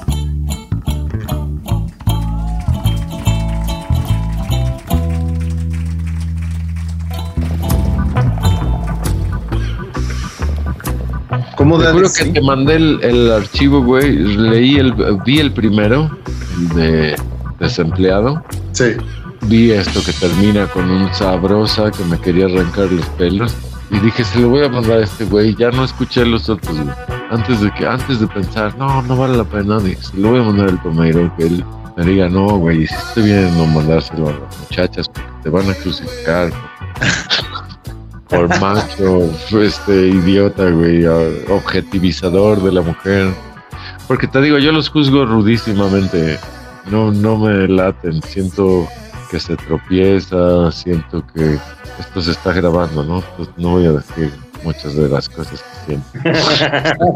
¿Cómo te de juro sí? que te mandé el, el archivo, güey. Leí el, vi el primero, el de desempleado. Sí. Vi esto que termina con un sabrosa que me quería arrancar los pelos. Y dije, se lo voy a mandar a este güey. Ya no escuché los otros, güey. Antes de que, antes de pensar, no, no vale la pena, dije, se lo voy a mandar al Tomeiro, que él me diga, no, güey, hiciste bien no mandárselo a las muchachas porque te van a crucificar. Por macho, este idiota, güey, objetivizador de la mujer. Porque te digo, yo los juzgo rudísimamente. No, no me laten. Siento que se tropieza, siento que esto se está grabando, ¿no? Pues no voy a decir muchas de las cosas que siento.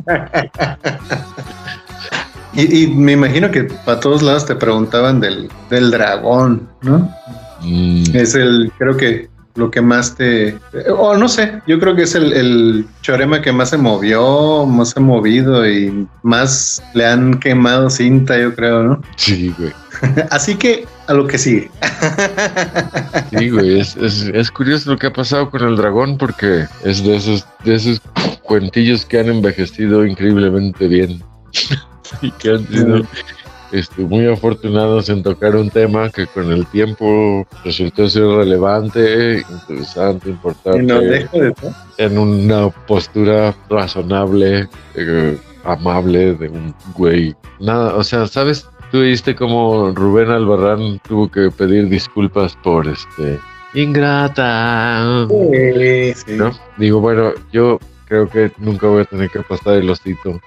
y, y me imagino que para todos lados te preguntaban del, del dragón, ¿no? Mm. Es el, creo que lo que más te... O oh, no sé, yo creo que es el, el chorema que más se movió, más se ha movido y más le han quemado cinta, yo creo, ¿no? Sí, güey. Así que a lo que sigue. Sí, güey, es, es, es curioso lo que ha pasado con el dragón porque es de esos, de esos cuentillos que han envejecido increíblemente bien y que han sido... Estoy muy afortunados en tocar un tema que con el tiempo resultó ser relevante, interesante, importante, no dejo de todo. En una postura razonable, eh, amable de un güey. Nada, o sea, ¿sabes? Tú viste cómo Rubén Albarrán tuvo que pedir disculpas por este ingrata, sí, sí. ¿no? Digo, bueno, yo creo que nunca voy a tener que pasar el osito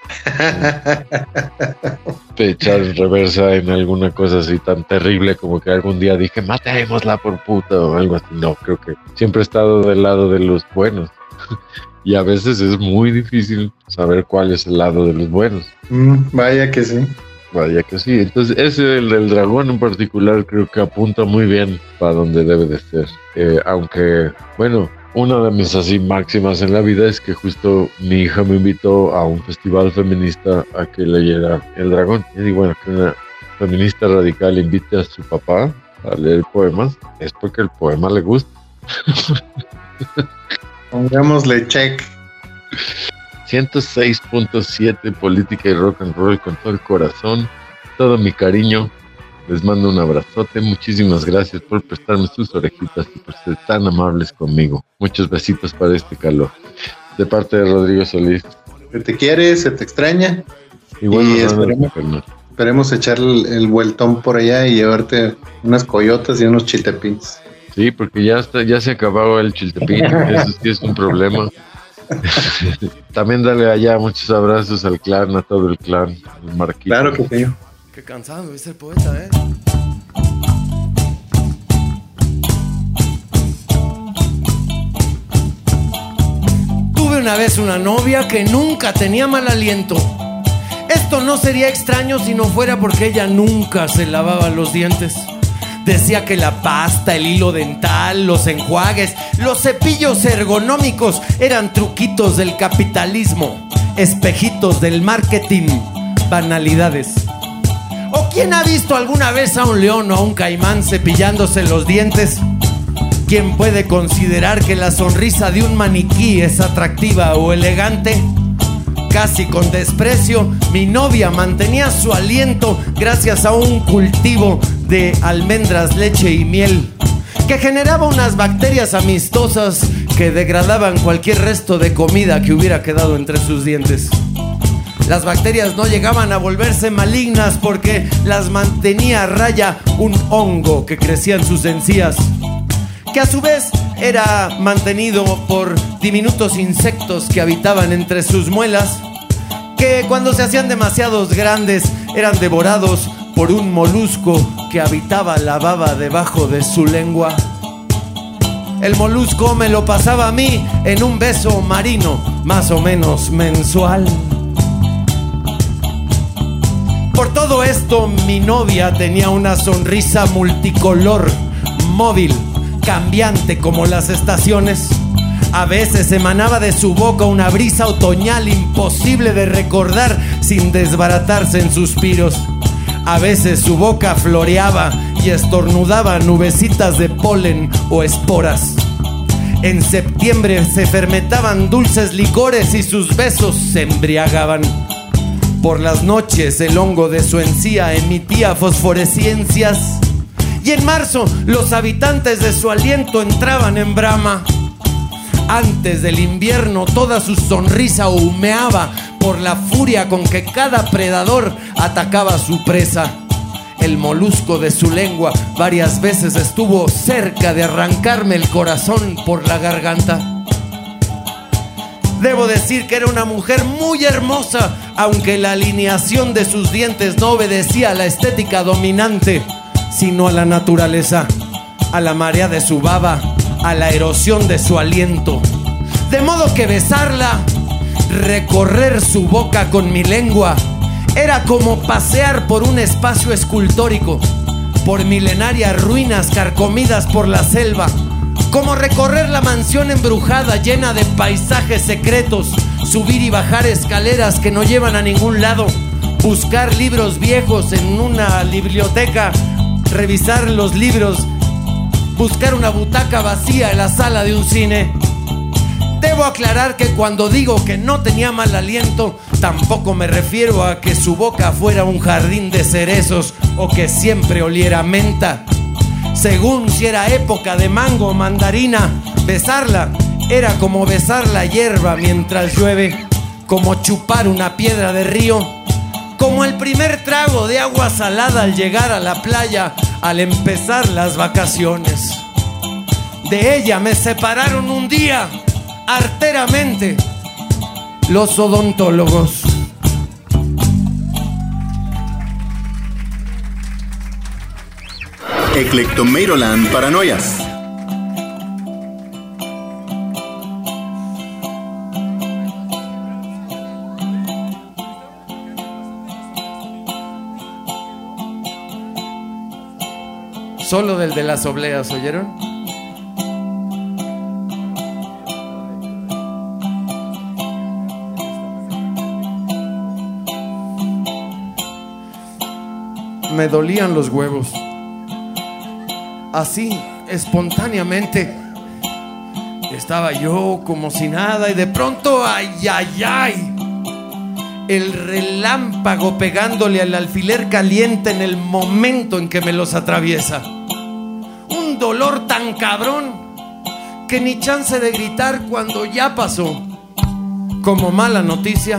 de echar reversa en alguna cosa así tan terrible como que algún día dije, matémosla por puta o algo así. No, creo que siempre he estado del lado de los buenos. Y a veces es muy difícil saber cuál es el lado de los buenos. Mm, vaya que sí. Vaya que sí. Entonces ese, el del dragón en particular, creo que apunta muy bien para donde debe de ser. Eh, aunque, bueno... Una de mis así máximas en la vida es que justo mi hija me invitó a un festival feminista a que leyera El Dragón. Y digo, bueno, que una feminista radical invite a su papá a leer poemas, es porque el poema le gusta. Pongámosle check. ciento seis punto siete Política y Rock and Roll con todo el corazón, todo mi cariño Les mando un abrazote. Muchísimas gracias por prestarme sus orejitas y por ser tan amables conmigo. Muchos besitos para este calor. De parte de Rodrigo Solís. Se te quiere, se te extraña. Y bueno, y esperemos, esperemos echar el, el vueltón por allá y llevarte unas coyotas y unos chiltepines. Sí, porque ya está, ya se acabó el chiltepín. Eso sí es un problema. También dale allá muchos abrazos al clan, a todo el clan, el Marquito. Claro que sí. Qué cansado me dice el poeta, ¿eh? Tuve una vez una novia que nunca tenía mal aliento. Esto no sería extraño si no fuera porque ella nunca se lavaba los dientes. Decía que la pasta, el hilo dental, los enjuagues, los cepillos ergonómicos eran truquitos del capitalismo, espejitos del marketing, banalidades. ¿O quién ha visto alguna vez a un león o a un caimán cepillándose los dientes? ¿Quién puede considerar que la sonrisa de un maniquí es atractiva o elegante? Casi con desprecio, mi novia mantenía su aliento gracias a un cultivo de almendras, leche y miel que generaba unas bacterias amistosas que degradaban cualquier resto de comida que hubiera quedado entre sus dientes. Las bacterias no llegaban a volverse malignas porque las mantenía a raya un hongo que crecía en sus encías, que a su vez era mantenido por diminutos insectos que habitaban entre sus muelas, que cuando se hacían demasiados grandes eran devorados por un molusco que habitaba la baba debajo de su lengua. El molusco me lo pasaba a mí en un beso marino, más o menos mensual. Por todo esto, mi novia tenía una sonrisa multicolor, móvil, cambiante como las estaciones. A veces emanaba de su boca una brisa otoñal imposible de recordar sin desbaratarse en suspiros. A veces su boca floreaba y estornudaba nubecitas de polen o esporas. En septiembre se fermentaban dulces licores y sus besos se embriagaban. Por las noches el hongo de su encía emitía fosforescencias y en marzo los habitantes de su aliento entraban en brama. Antes del invierno toda su sonrisa humeaba por la furia con que cada predador atacaba a su presa. El molusco de su lengua varias veces estuvo cerca de arrancarme el corazón por la garganta. Debo decir que era una mujer muy hermosa, aunque la alineación de sus dientes no obedecía a la estética dominante, sino a la naturaleza, a la marea de su baba, a la erosión de su aliento. De modo que besarla, recorrer su boca con mi lengua, era como pasear por un espacio escultórico, por milenarias ruinas carcomidas por la selva, como recorrer la mansión embrujada llena de paisajes secretos, subir y bajar escaleras que no llevan a ningún lado, buscar libros viejos en una biblioteca, revisar los libros, buscar una butaca vacía en la sala de un cine. Debo aclarar que cuando digo que no tenía mal aliento, tampoco me refiero a que su boca fuera un jardín de cerezos o que siempre oliera a menta. Según si era época de mango o mandarina, besarla era como besar la hierba mientras llueve, como chupar una piedra de río, como el primer trago de agua salada al llegar a la playa al empezar las vacaciones. De ella me separaron un día, arteramente, los odontólogos. Eclectomeiroland Paranoias. Solo del de las obleas, ¿oyeron? Me dolían los huevos. Así, espontáneamente, estaba yo como si nada y de pronto, ay, ay, ay, el relámpago pegándole al alfiler caliente en el momento en que me los atraviesa. Un dolor tan cabrón que ni chance de gritar cuando ya pasó. Como mala noticia,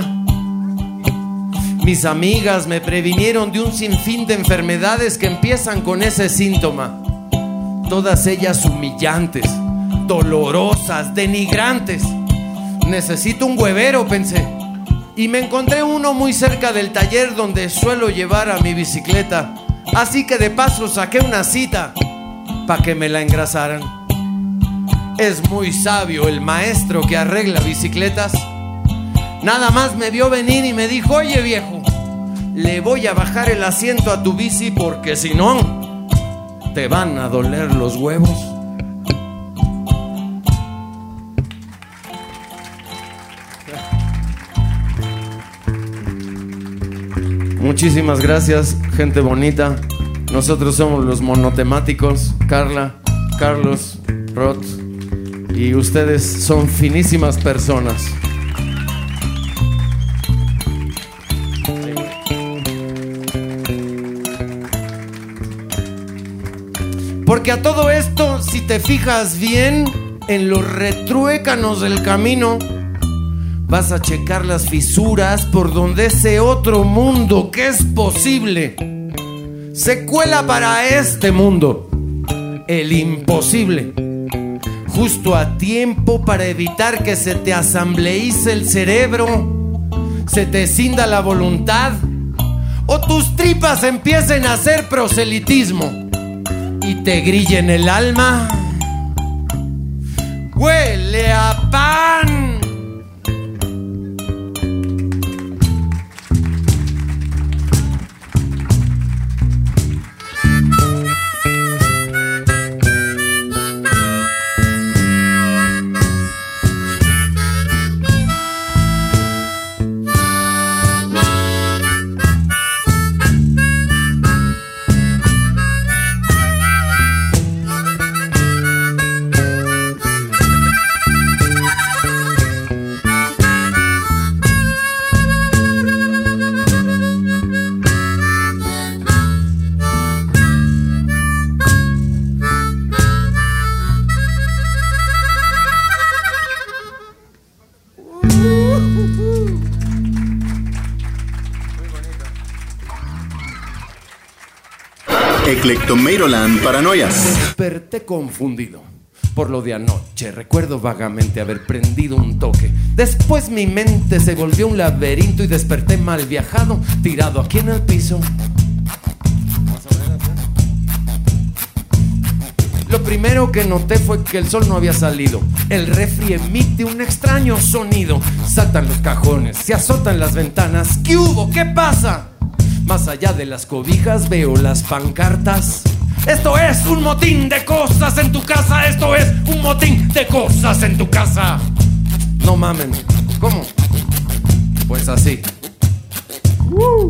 mis amigas me previnieron de un sinfín de enfermedades que empiezan con ese síntoma. Todas ellas humillantes, dolorosas, denigrantes. Necesito un huevero, pensé. Y me encontré uno muy cerca del taller donde suelo llevar a mi bicicleta. Así que de paso saqué una cita para que me la engrasaran. Es muy sabio el maestro que arregla bicicletas. Nada más me vio venir y me dijo: oye viejo, le voy a bajar el asiento a tu bici porque si no, te van a doler los huevos. Muchísimas gracias, gente bonita. Nosotros somos los monotemáticos, Carla, Carlos, Rod, y ustedes son finísimas personas. Porque a todo esto, si te fijas bien en los retruécanos del camino, vas a checar las fisuras por donde ese otro mundo que es posible se cuela para este mundo, el imposible, justo a tiempo para evitar que se te asambleice el cerebro, se te cinda la voluntad o tus tripas empiecen a hacer proselitismo y te grillen el alma. Huele a pan. Eclectomeiroland Paranoias. Desperté confundido por lo de anoche. Recuerdo vagamente haber prendido un toque. Después mi mente se volvió un laberinto y desperté mal viajado, tirado aquí en el piso. Lo primero que noté fue que el sol no había salido. El refri emite un extraño sonido. Saltan los cajones, se azotan las ventanas. ¿Qué hubo? ¿Qué pasa? Más allá de las cobijas veo las pancartas. Esto es un motín de cosas en tu casa. Esto es un motín de cosas en tu casa. No mamen. ¿Cómo? Pues así. Uh.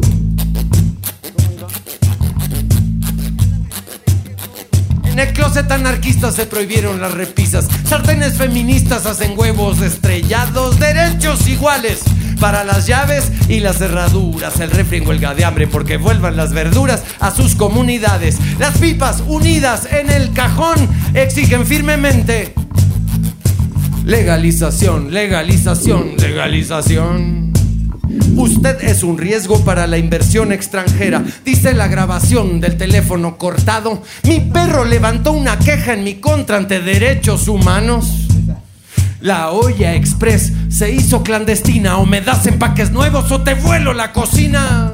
En el closet anarquista se prohibieron las repisas. Sartenes feministas hacen huevos estrellados. Derechos iguales para las llaves y las cerraduras. El refri en huelga de hambre porque vuelvan las verduras a sus comunidades. Las pipas unidas en el cajón exigen firmemente legalización, legalización, legalización. Usted es un riesgo para la inversión extranjera, dice la grabación del teléfono cortado. Mi perro levantó una queja en mi contra ante derechos humanos. La olla express se hizo clandestina. O me das empaques nuevos o te vuelo la cocina.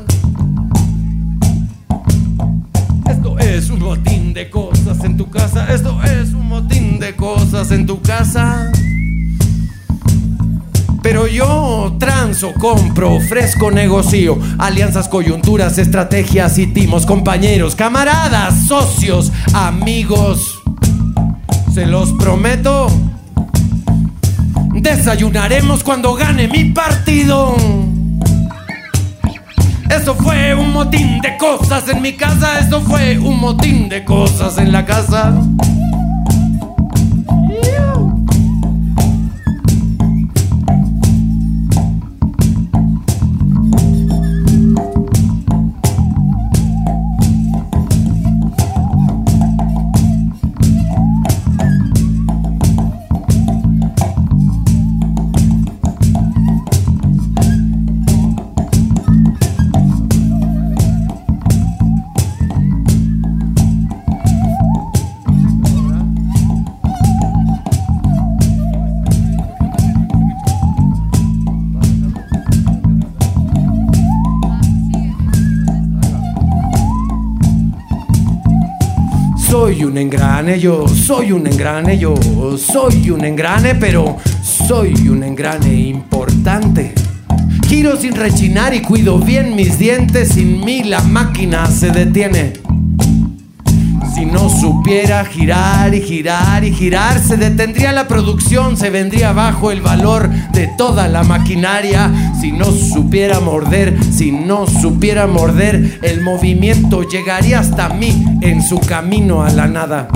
Esto es un motín de cosas en tu casa. Esto es un motín de cosas en tu casa. Pero yo transo, compro, ofrezco, negocio. Alianzas, coyunturas, estrategias y timos. Compañeros, camaradas, socios, amigos. Se los prometo. Desayunaremos cuando gane mi partido. Esto fue un motín de cosas en mi casa. Esto fue un motín de cosas en la casa. Soy un engrane, yo soy un engrane, yo soy un engrane, pero soy un engrane importante. Giro sin rechinar y cuido bien mis dientes, sin mí la máquina se detiene. Si no supiera girar y girar y girar, se detendría la producción, se vendría abajo el valor de toda la maquinaria. Si no supiera morder, si no supiera morder, el movimiento llegaría hasta mí en su camino a la nada.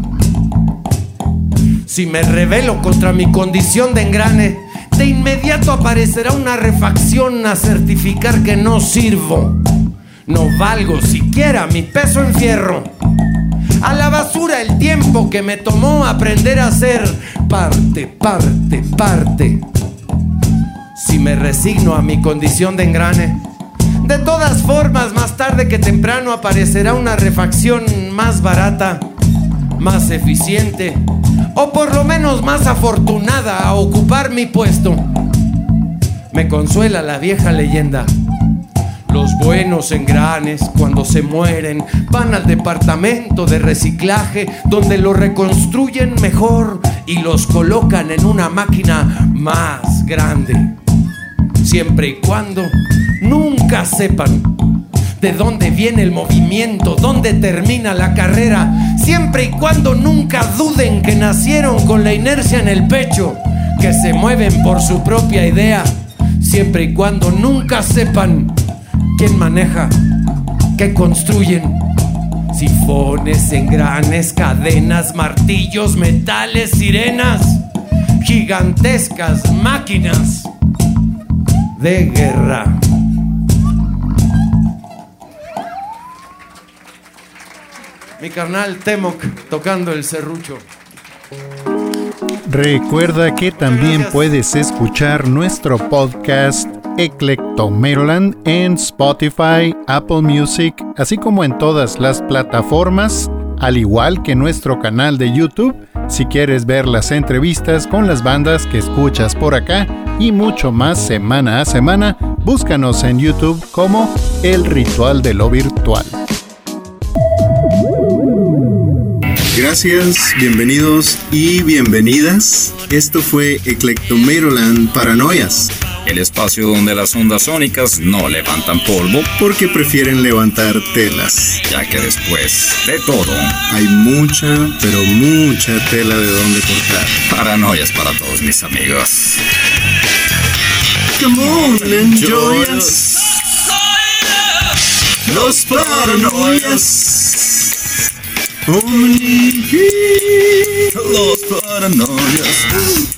Si me rebelo contra mi condición de engrane, de inmediato aparecerá una refacción a certificar que no sirvo. No valgo siquiera mi peso en fierro. A la basura el tiempo que me tomó aprender a ser parte, parte, parte. Si me resigno a mi condición de engrane, de todas formas, más tarde que temprano aparecerá una refacción más barata, más eficiente, o por lo menos más afortunada a ocupar mi puesto. Me consuela la vieja leyenda. Los buenos engranes, cuando se mueren, van al departamento de reciclaje, donde lo reconstruyen mejor y los colocan en una máquina más grande. Siempre y cuando nunca sepan de dónde viene el movimiento, dónde termina la carrera. Siempre y cuando nunca duden que nacieron con la inercia en el pecho, que se mueven por su propia idea. Siempre y cuando nunca sepan quién maneja, qué construyen. Sifones, engranes, cadenas, martillos, metales, sirenas. Gigantescas máquinas de guerra. Mi carnal Temoc tocando el serrucho. Recuerda que también puedes escuchar nuestro podcast Eclectomeroland en Spotify, Apple Music, así como en todas las plataformas, al igual que nuestro canal de YouTube. Si quieres ver las entrevistas con las bandas que escuchas por acá y mucho más semana a semana, búscanos en YouTube como El Ritual de lo Virtual. Gracias, bienvenidos y bienvenidas. Esto fue Eclectomeroland Paranoias, el espacio donde las ondas sónicas no levantan polvo, porque prefieren levantar telas. ya que después de todo Hay mucha, pero mucha tela de donde cortar. paranoias para todos mis amigos. Come on, enjoy us. Los paranoias. Only Los paranoias.